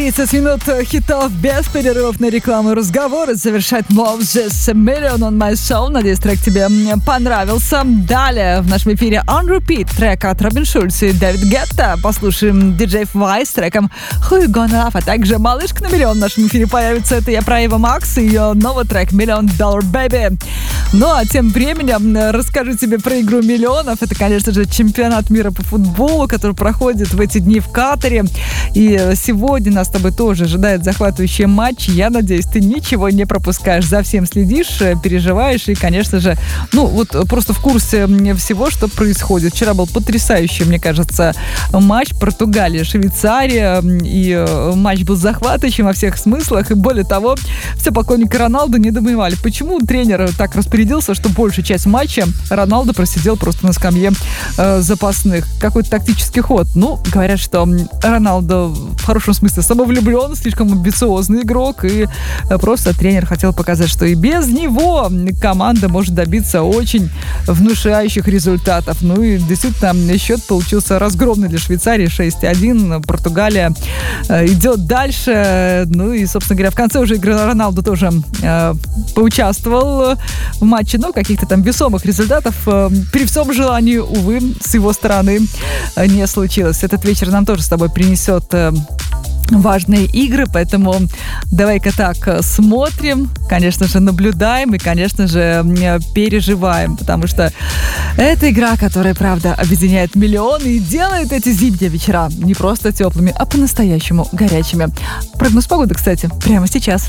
Speaker 5: тридцать минут хитов без перерывов на рекламу и разговоры завершает Moses Million on My Soul. Надеюсь, трек тебе понравился. Далее в нашем эфире On Repeat трек от Робин Шульц и Дэвид Гетта. Послушаем диджей Фвай с треком Who You Gonna Love, а также малышка на миллион в нашем эфире появится. Это я про Эва Макс и ее новый трек Million Dollar Baby. Ну а тем временем расскажу тебе про игру миллионов. Это, конечно же, чемпионат мира по футболу, который проходит в эти дни в Катаре. И сегодня нас с тобой тоже ожидает захватывающий матч. Я надеюсь, ты ничего не пропускаешь, за всем следишь, переживаешь и, конечно же, ну вот просто в курсе всего, что происходит. Вчера был потрясающий, мне кажется, матч Португалия-Швейцария. И матч был захватывающим во всех смыслах. И более того, все поклонники Роналду недоумевали, почему тренер так распорядился, что большую часть матча Роналду просидел просто на скамье э, запасных. Какой-то тактический ход. Ну, говорят, что Роналду в хорошем смысле самовлюблен, слишком амбициозный игрок, и просто тренер хотел показать, что и без него команда может добиться очень внушающих результатов. Ну и действительно, счет получился разгромный для Швейцарии, шесть один. Португалия э, идет дальше. Ну и, собственно говоря, в конце уже игры Роналду тоже э, поучаствовал в матче, но каких-то там весомых результатов э, при всем желании, увы, с его стороны э, не случилось. Этот вечер нам тоже с тобой принесет э, важные игры, поэтому давай-ка так смотрим, конечно же, наблюдаем и, конечно же, переживаем, потому что это игра, которая, правда, объединяет миллионы и делает эти зимние вечера не просто теплыми, а по-настоящему горячими. Прогноз погоды, кстати, прямо сейчас.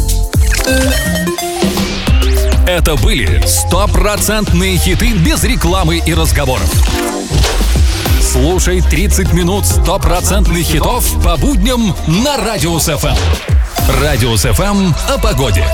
Speaker 2: Это были стопроцентные хиты без рекламы и разговоров. Слушай тридцать минут стопроцентных хитов по будням на Радиус эф эм. Радиус эф эм о погоде.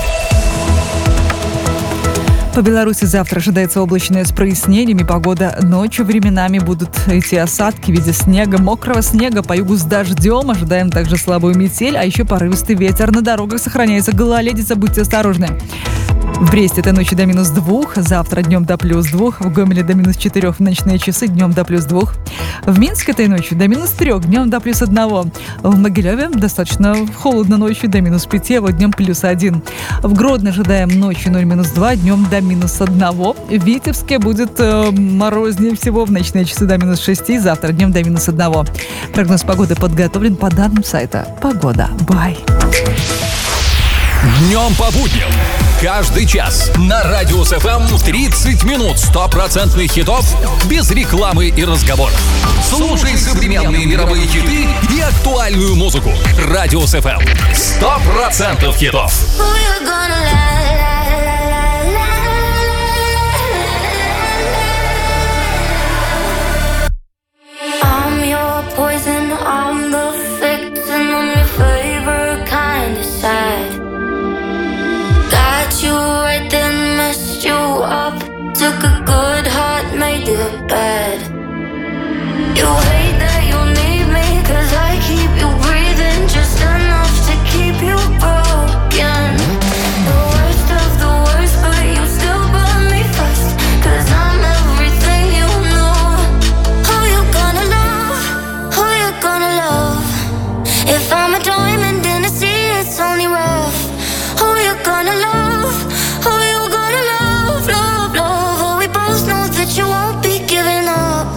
Speaker 5: По Беларуси завтра ожидается облачное с прояснениями. Погода ночью временами будут идти осадки в виде снега, мокрого снега, по югу с дождем. Ожидаем также слабую метель, а еще порывистый ветер. На дорогах сохраняется гололедица, будьте осторожны. В Бресте этой ночью до минус двух, завтра днем до плюс двух, в Гомеле до минус четырех в ночные часы, днем до плюс двух. В Минске этой ночью до минус трех, днем до плюс одного. В Могилеве достаточно холодно ночью до минус пяти, а вот днем плюс один. В Гродно ожидаем ночью ноль минус два, днем до минус одного. В Витебске будет э, морознее всего в ночные часы до минус шести, завтра днем до минус одного. Прогноз погоды подготовлен по данным сайта Погода. Бай.
Speaker 2: Днем по будням. Каждый час на Радиус эф эм тридцать минут стопроцентных хитов без рекламы и разговоров. Слушай современные мировые хиты и актуальную музыку. Радиус эф эм. Сто процентов хитов.
Speaker 3: You right then messed you up. Took a good heart, made it bad. You hate that you need me, cause I keep you breathing just enough to keep you broken. The worst of the worst, but you still burn me first, cause I'm everything you know. Who you gonna love? Who you gonna love? If I'm a diamond in the sea, it's only rough. Who you gonna love? Who you gonna love, love, love? Oh, we both know that you won't be giving up.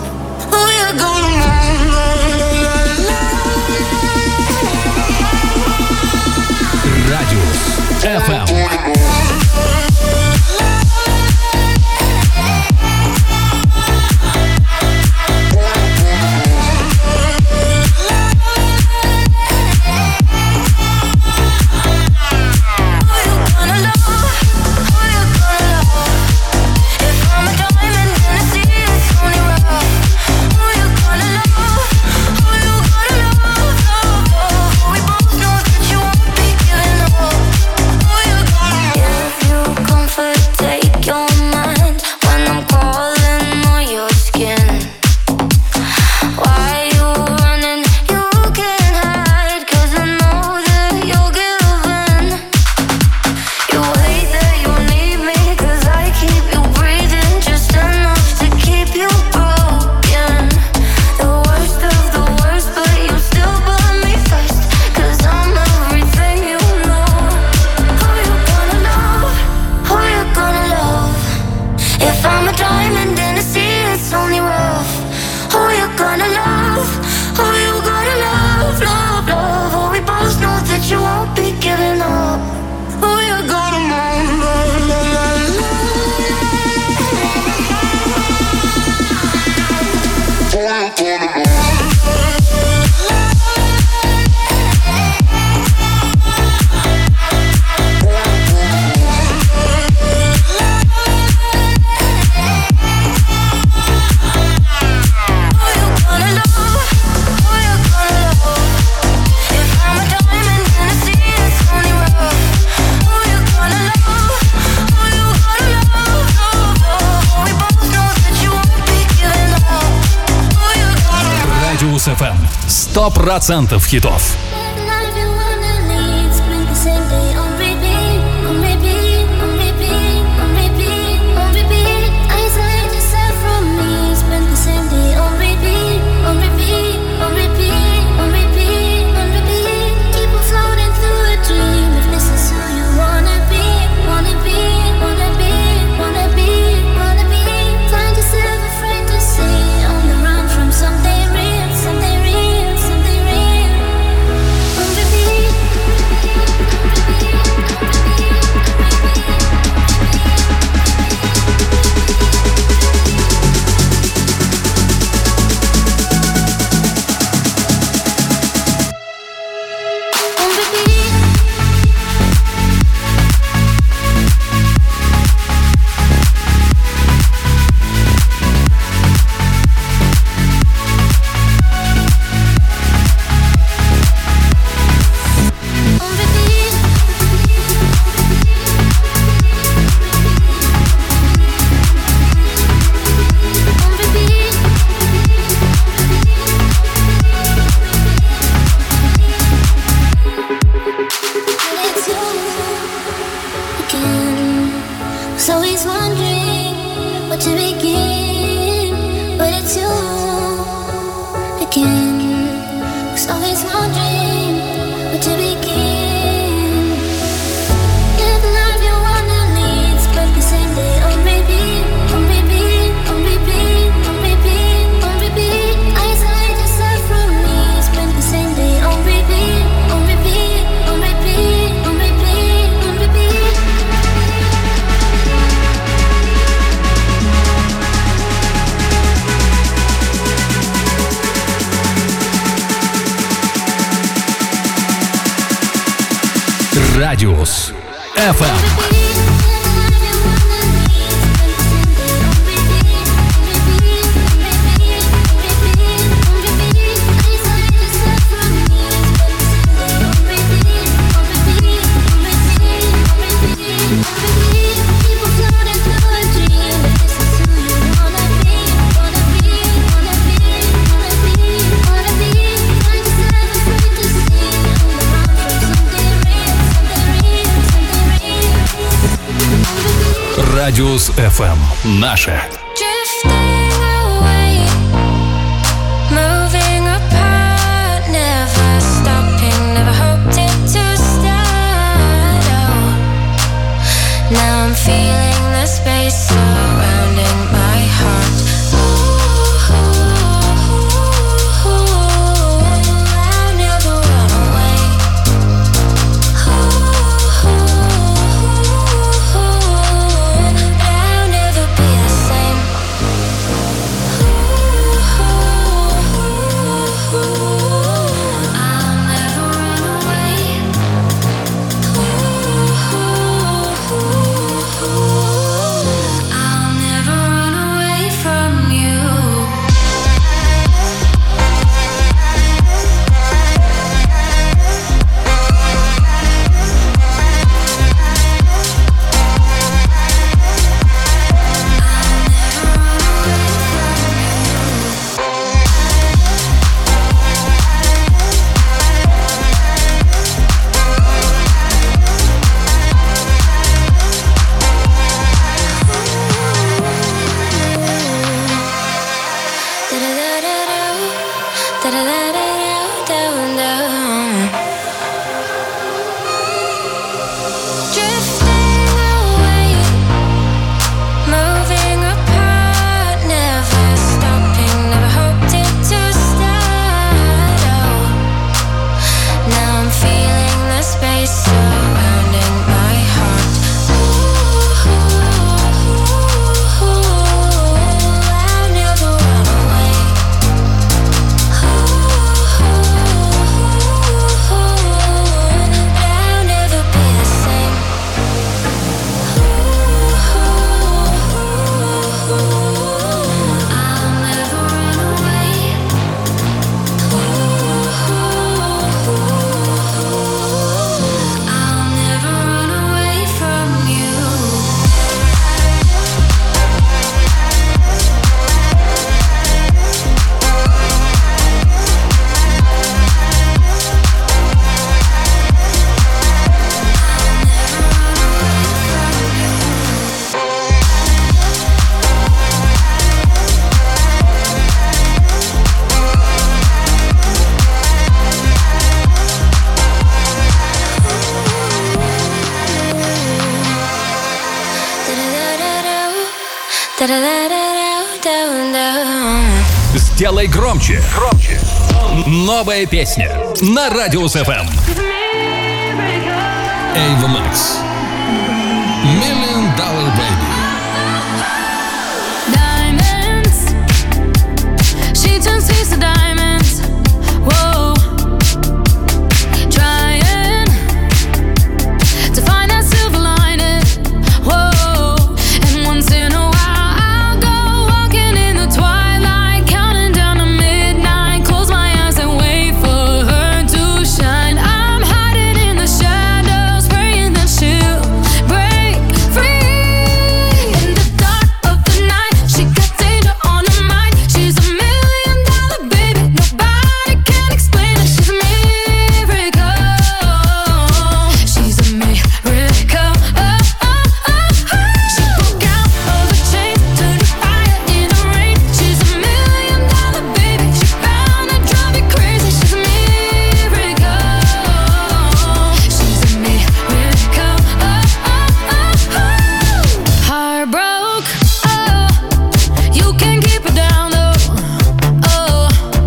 Speaker 2: сто процентов хитов. Радиус эф эм. Радиус эф эм. Наше.
Speaker 3: From
Speaker 2: Сделай громче. Громче. Новая песня на Радиус эф эм. Ava Max. Million Dollar Baby.
Speaker 3: Diamonds, she turns thieves to diamonds. Whoa, trying to find that silver lining. Whoa, and once in a while I'll go walking in the twilight, counting down to midnight. Close my eyes and wait for her to shine. I'm hiding in the shadows, praying that she'll break free. In the dark of the night, she got danger on her mind. She's a million dollar baby, nobody can explain it. She's a miracle. She's a miracle. Oh, oh, oh, oh. She broke out of her chains, turned to fire in the rain. She's a million dollar baby. She bound to drive you crazy. She's a miracle. She's a miracle. Oh, oh, oh, oh. Heart broke. Oh, you can't keep her down though. Oh,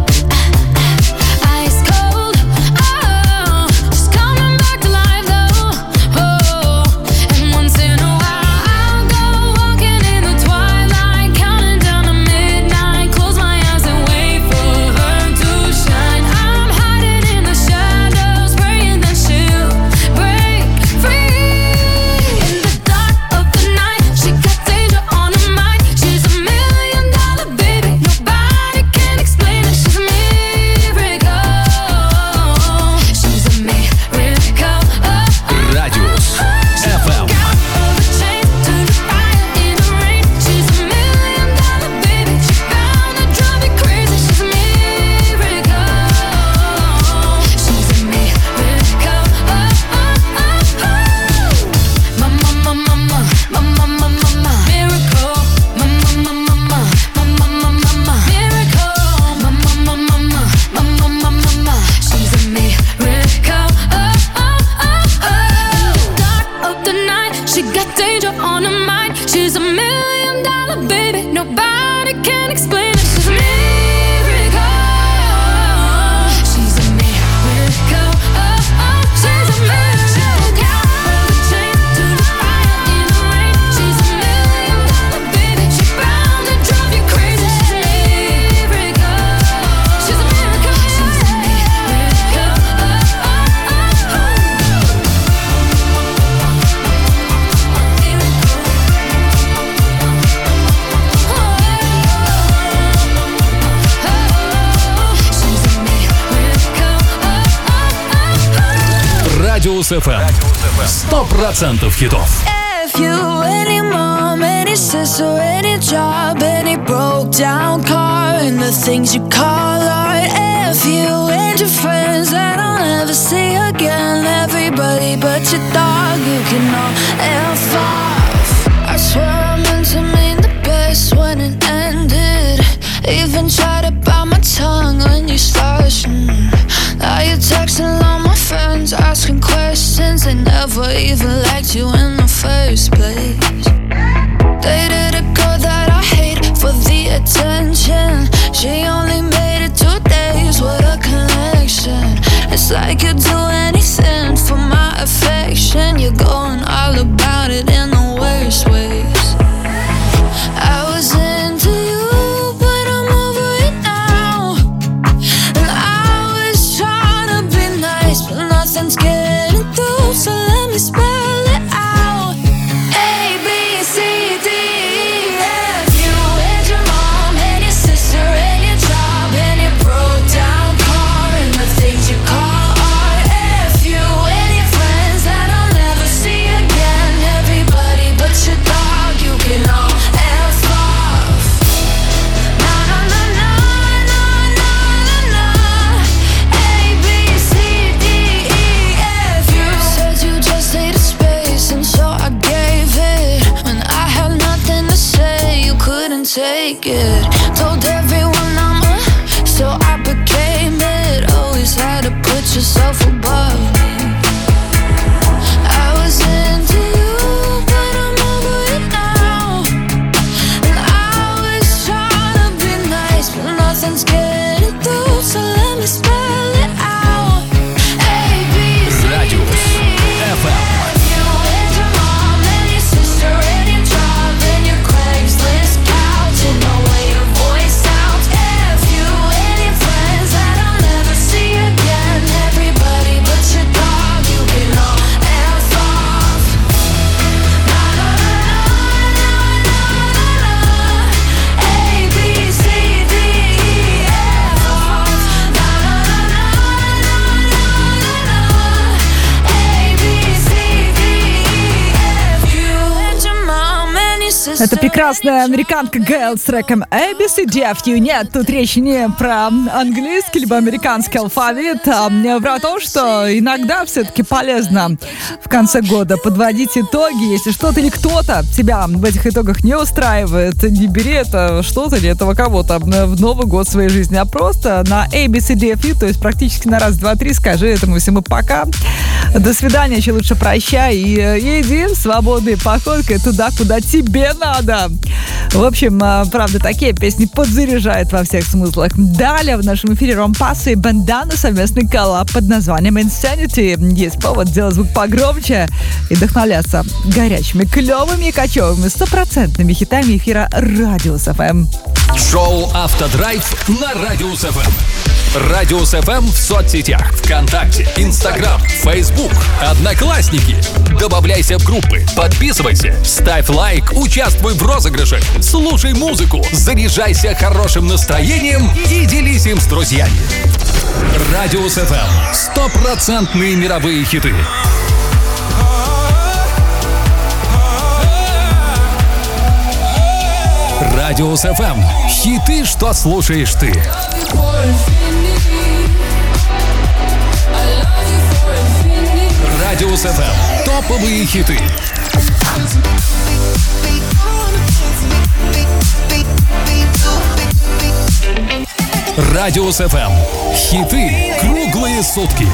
Speaker 3: ice cold. Oh, she's coming back to life though. Oh, and once in a while I'll go walking in the twilight, counting down to midnight. Close my eyes and wait for her to shine. I'm hiding in the shadows, praying that she'll break free. In the dark of the night, she got danger on her mind. She's a million dollar baby, nobody can explain it. She's a miracle. She's a miracle. Oh, oh.
Speaker 2: Радиус эф эм.
Speaker 3: Of a chain, turned to fire in the rain. She's a million dollar baby. She bound to drive you crazy. She's a miracle. She's a miracle. Oh, oh, oh, oh. Mama, mama, mama, mama, mama, mama, miracle. Mama, mama, mama, mama, mama, mama, miracle. Mama, mama, mama, mama, mama, mama. She's a miracle. Oh, oh, oh, oh. Dark of the night, she got danger on her mind. She's a million dollar baby, nobody can explain it. She's a miracle. She's a miracle. Oh, oh, she's a miracle. Of a chain, turned to fire in the rain. She's a million dollar baby. She bound to drive you crazy. She's a miracle. She's a miracle. She's a miracle. Oh, oh, oh,
Speaker 2: Радиус эф эм. Сто процентов хитов.
Speaker 9: If you, any mom, any sister, any job, any broke down car, and the things you call art. If you and your friends that I'll never see again, everybody but your dog, you can all F off. I swear I meant to mean the best when it ended. Even tried to bite my tongue when you started. Now you're texting all my friends, asking questions. They never even liked you in the first place. Dated a girl that I hate for the attention. She only made it two days with a connection. It's like you'd do anything for my affection. You're going all about it in the worst ways. I was into you, but I'm over it now. And I was trying to be nice, but nothing's getting through. So let me spell it out. A, B, C, D, E, F. You and your mom and your sister and your job and your broke down car and the things you call art. F you and your friends that I'll never see again. Everybody but your dog, you can all F off. Na na na na na na na na. A, B, C, D, E, F. You said you just needed space, and so I gave it. When I had nothing to say, you couldn't take it. Told everyone I'm a, so I became it. Always had to put yourself above me. I was into you, but I'm over it now. And I
Speaker 5: Это прекрасная американка Гайл с треком A B C D F U. Нет, тут речь не про английский либо американский алфавит, а про то, что иногда все-таки полезно в конце года подводить итоги. Если что-то или кто-то тебя в этих итогах не устраивает, не бери это что-то или этого кого-то в Новый год своей жизни, а просто на A B C D F U, то есть практически на раз, два, три скажи этому всему пока. До свидания, еще лучше прощай и иди свободной походкой туда, куда тебе надо. В общем, правда, такие песни подзаряжают во всех смыслах. Далее в нашем эфире Ромпасо и Бандана, совместный коллаб под названием Insanity. Есть повод делать звук погромче и вдохновляться горячими, клевыми и кочевыми стопроцентными хитами эфира Радиус эф эм.
Speaker 2: Шоу «Автодрайв» на Радиус эф эм. Радиус эф эм в соцсетях: ВКонтакте, Инстаграм, Фейсбук, Одноклассники. Добавляйся в группы, подписывайся, ставь лайк, участвуй в розыгрышах, слушай музыку, заряжайся хорошим настроением и делись им с друзьями. Радиус эф эм. Стопроцентные мировые хиты. Радиус эф эм. Хиты, что слушаешь ты. Радиус эф эм. Топовые хиты. Радиус эф эм. Хиты круглые сутки.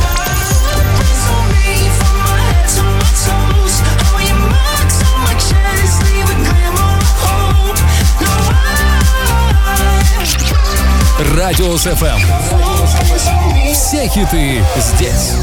Speaker 2: Радиус эф эм. Все хиты здесь.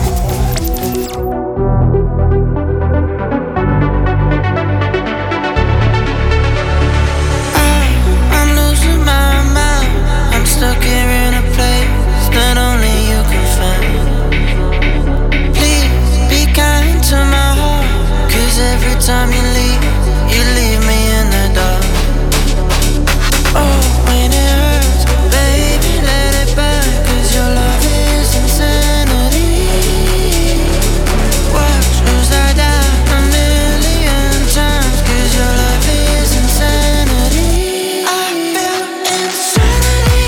Speaker 16: Stuck here in a place that only you can find. Please be kind to my heart, 'cause every time you leave, you leave me in the dark. Oh, when it hurts, baby, let it burn, 'cause your love is insanity. Watch as I die a million times, 'cause your love is insanity. I feel insanity.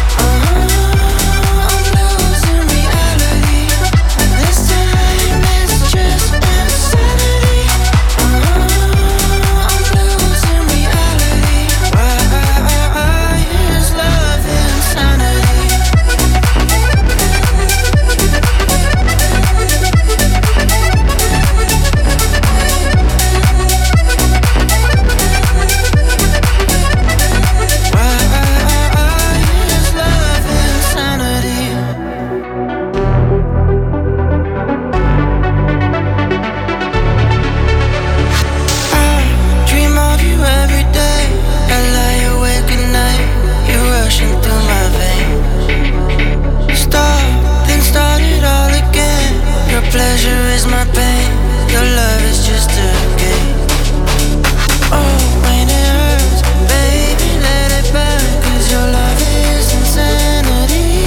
Speaker 16: Pleasure is my pain, your love is just a game. Oh, when it hurts, baby, let it burn, 'cause your love is insanity.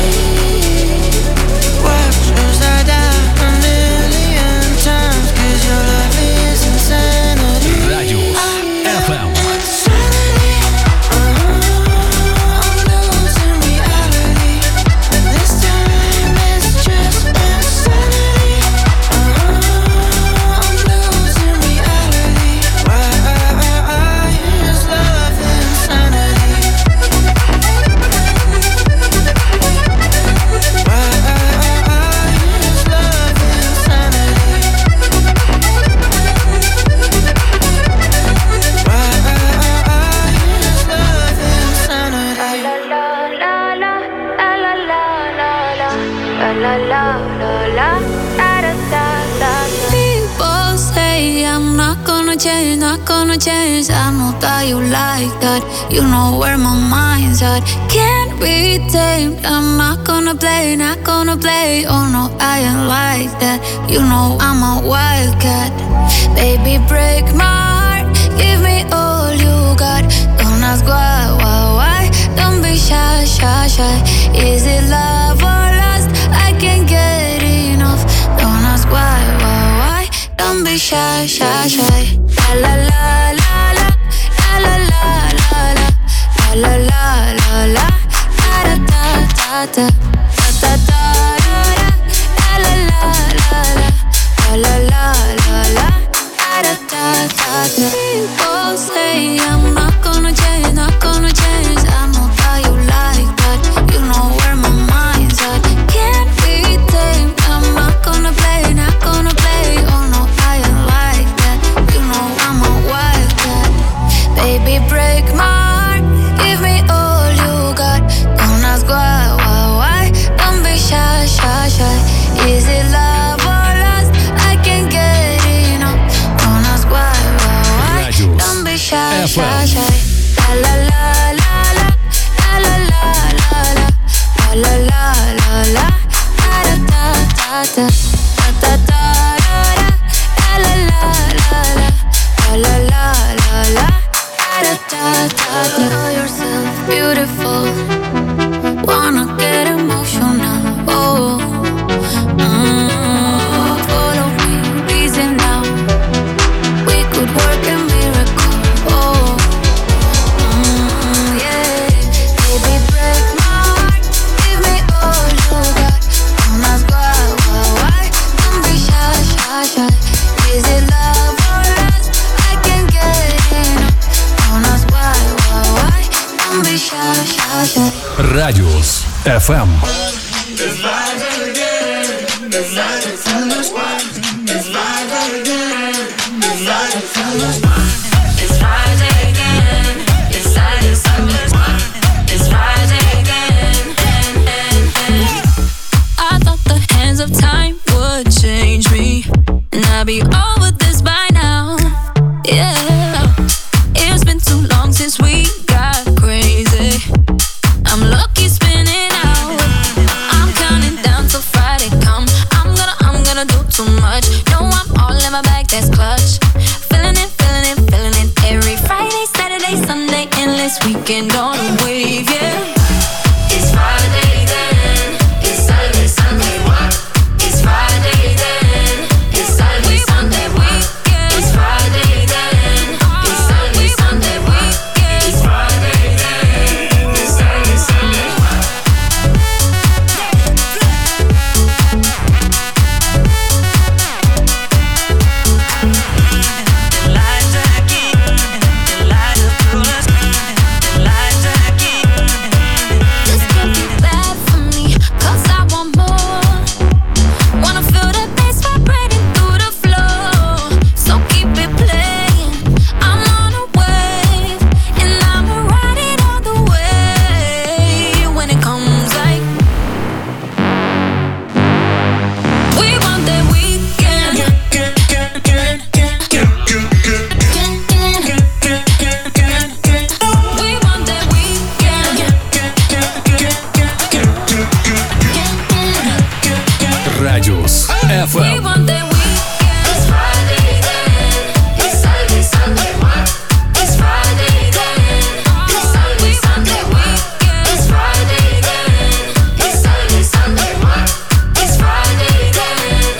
Speaker 16: Watch as I die a million times, 'cause your love is insanity.
Speaker 2: Радиус эф эм.
Speaker 3: Change, not gonna change. I know that you like that. You know where my mind's at. Can't be tamed. I'm not gonna play, not gonna play. Oh no, I ain't like that. You know I'm a wildcat. Baby, break my heart. Give me all you got. Don't ask why, why, why. Don't be shy, shy, shy. Is it love or lust? I can't get enough. Don't ask why, why, why. Don't be shy, shy, shy. La la la la la la ta-ta. People say I'm not gonna change, not gonna change. I know that you like that, you know where my mind's at. Can't be tamed, I'm not gonna play, not gonna play. Oh no, I ain't like that, you know I'm a wildcat. Baby, break my heart, give me all you got. Don't ask why, why, why. Don't be shy, shy, shy. Is it love or lust? I can't get enough. Don't ask why, why, why. Don't be shy, shy, shy. La la la la la, la la la la, la la la la, la da da da da, da da da da, la la la la, la la la la, la da da da. Know yourself beautiful, wanna get emotional. Oh, mm, follow me, reason now. We could work a miracle. Oh, mm, yeah. Baby, break my heart, give me all you got. Don't ask why, why, why. Don't be shy, shy, shy. Is it love or lust? I can't get enough. Don't ask why, why, why. Don't be shy, shy, shy.
Speaker 2: Радиус эф эм.
Speaker 3: I thought the hands of time would change me, and I'd be over this by now. Yeah, it's been too long since we got crazy. I'm lucky spinning out. I'm counting down till Friday come. I'm gonna, I'm gonna do too much. No, I'm all in my bag, that's clutch. Feeling it, feeling it, feeling it. Every Friday, Saturday, Sunday, endless weekend on a wave, yeah. It's Friday then, it's Saturday, Sunday, what? It's Friday then, it's Saturday, Sunday, weekend. It's Friday then, it's Saturday, Sunday, weekend. It's Friday then, it's Saturday, Sunday, what? This can't be bad for me, 'cause I want more. Wanna feel the bass vibrating through the floor. So keep it playing. I'm on a wave, and I'ma ride it all the way. When it comes like we want that weekend. We want that weekend.
Speaker 2: Радиус эф
Speaker 3: We
Speaker 2: эм.
Speaker 3: want that weekend. It's Friday then, it's Saturday, Sunday, what? It's Friday then, it's Saturday, Sunday, weekend. It's Friday then, it's Saturday, Sunday, what? It's Friday then.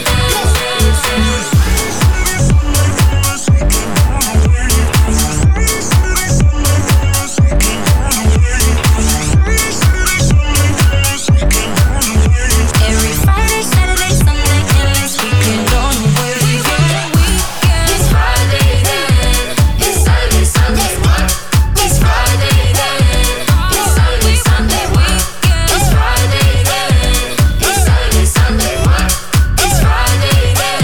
Speaker 3: Every Friday, Saturday, Sunday, endless weekend on the wave. It's Friday then, it's Saturday, Sunday, what? It's Friday then, it's Saturday, Sunday, weekend. It's Friday then, it's Saturday, Sunday, what? It's Friday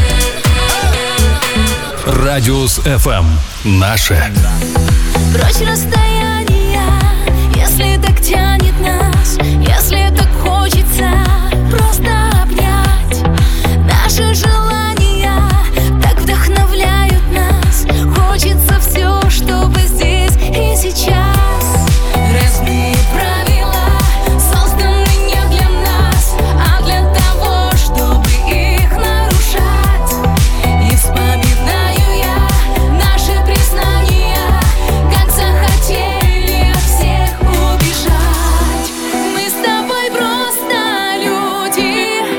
Speaker 3: then.
Speaker 2: Радиус эф эм. Наше.
Speaker 3: Прочь расстояния, если так тянет нас, если так хочется просто обнять. Наши желания так вдохновляют нас. Хочется все, чтобы здесь и сейчас. Разные правила созданы не для нас, а для того, чтобы их нарушать. И вспоминаю я наши признания, как захотели от всех убежать. Мы с тобой просто люди,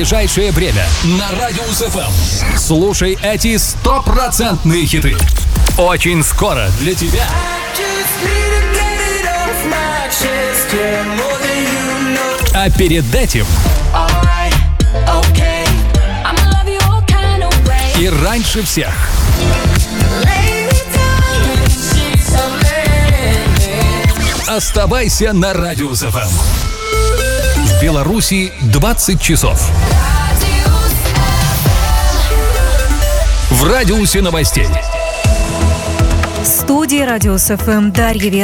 Speaker 2: ближайшее время на Радиус эф эм. Слушай эти стопроцентные хиты. Очень скоро для тебя. А перед этим и раньше всех оставайся на Радиус эф эм. В Беларуси двадцать часов. В радиусе новостей.
Speaker 11: В студии Радиус эф эм Дарья Ветрова.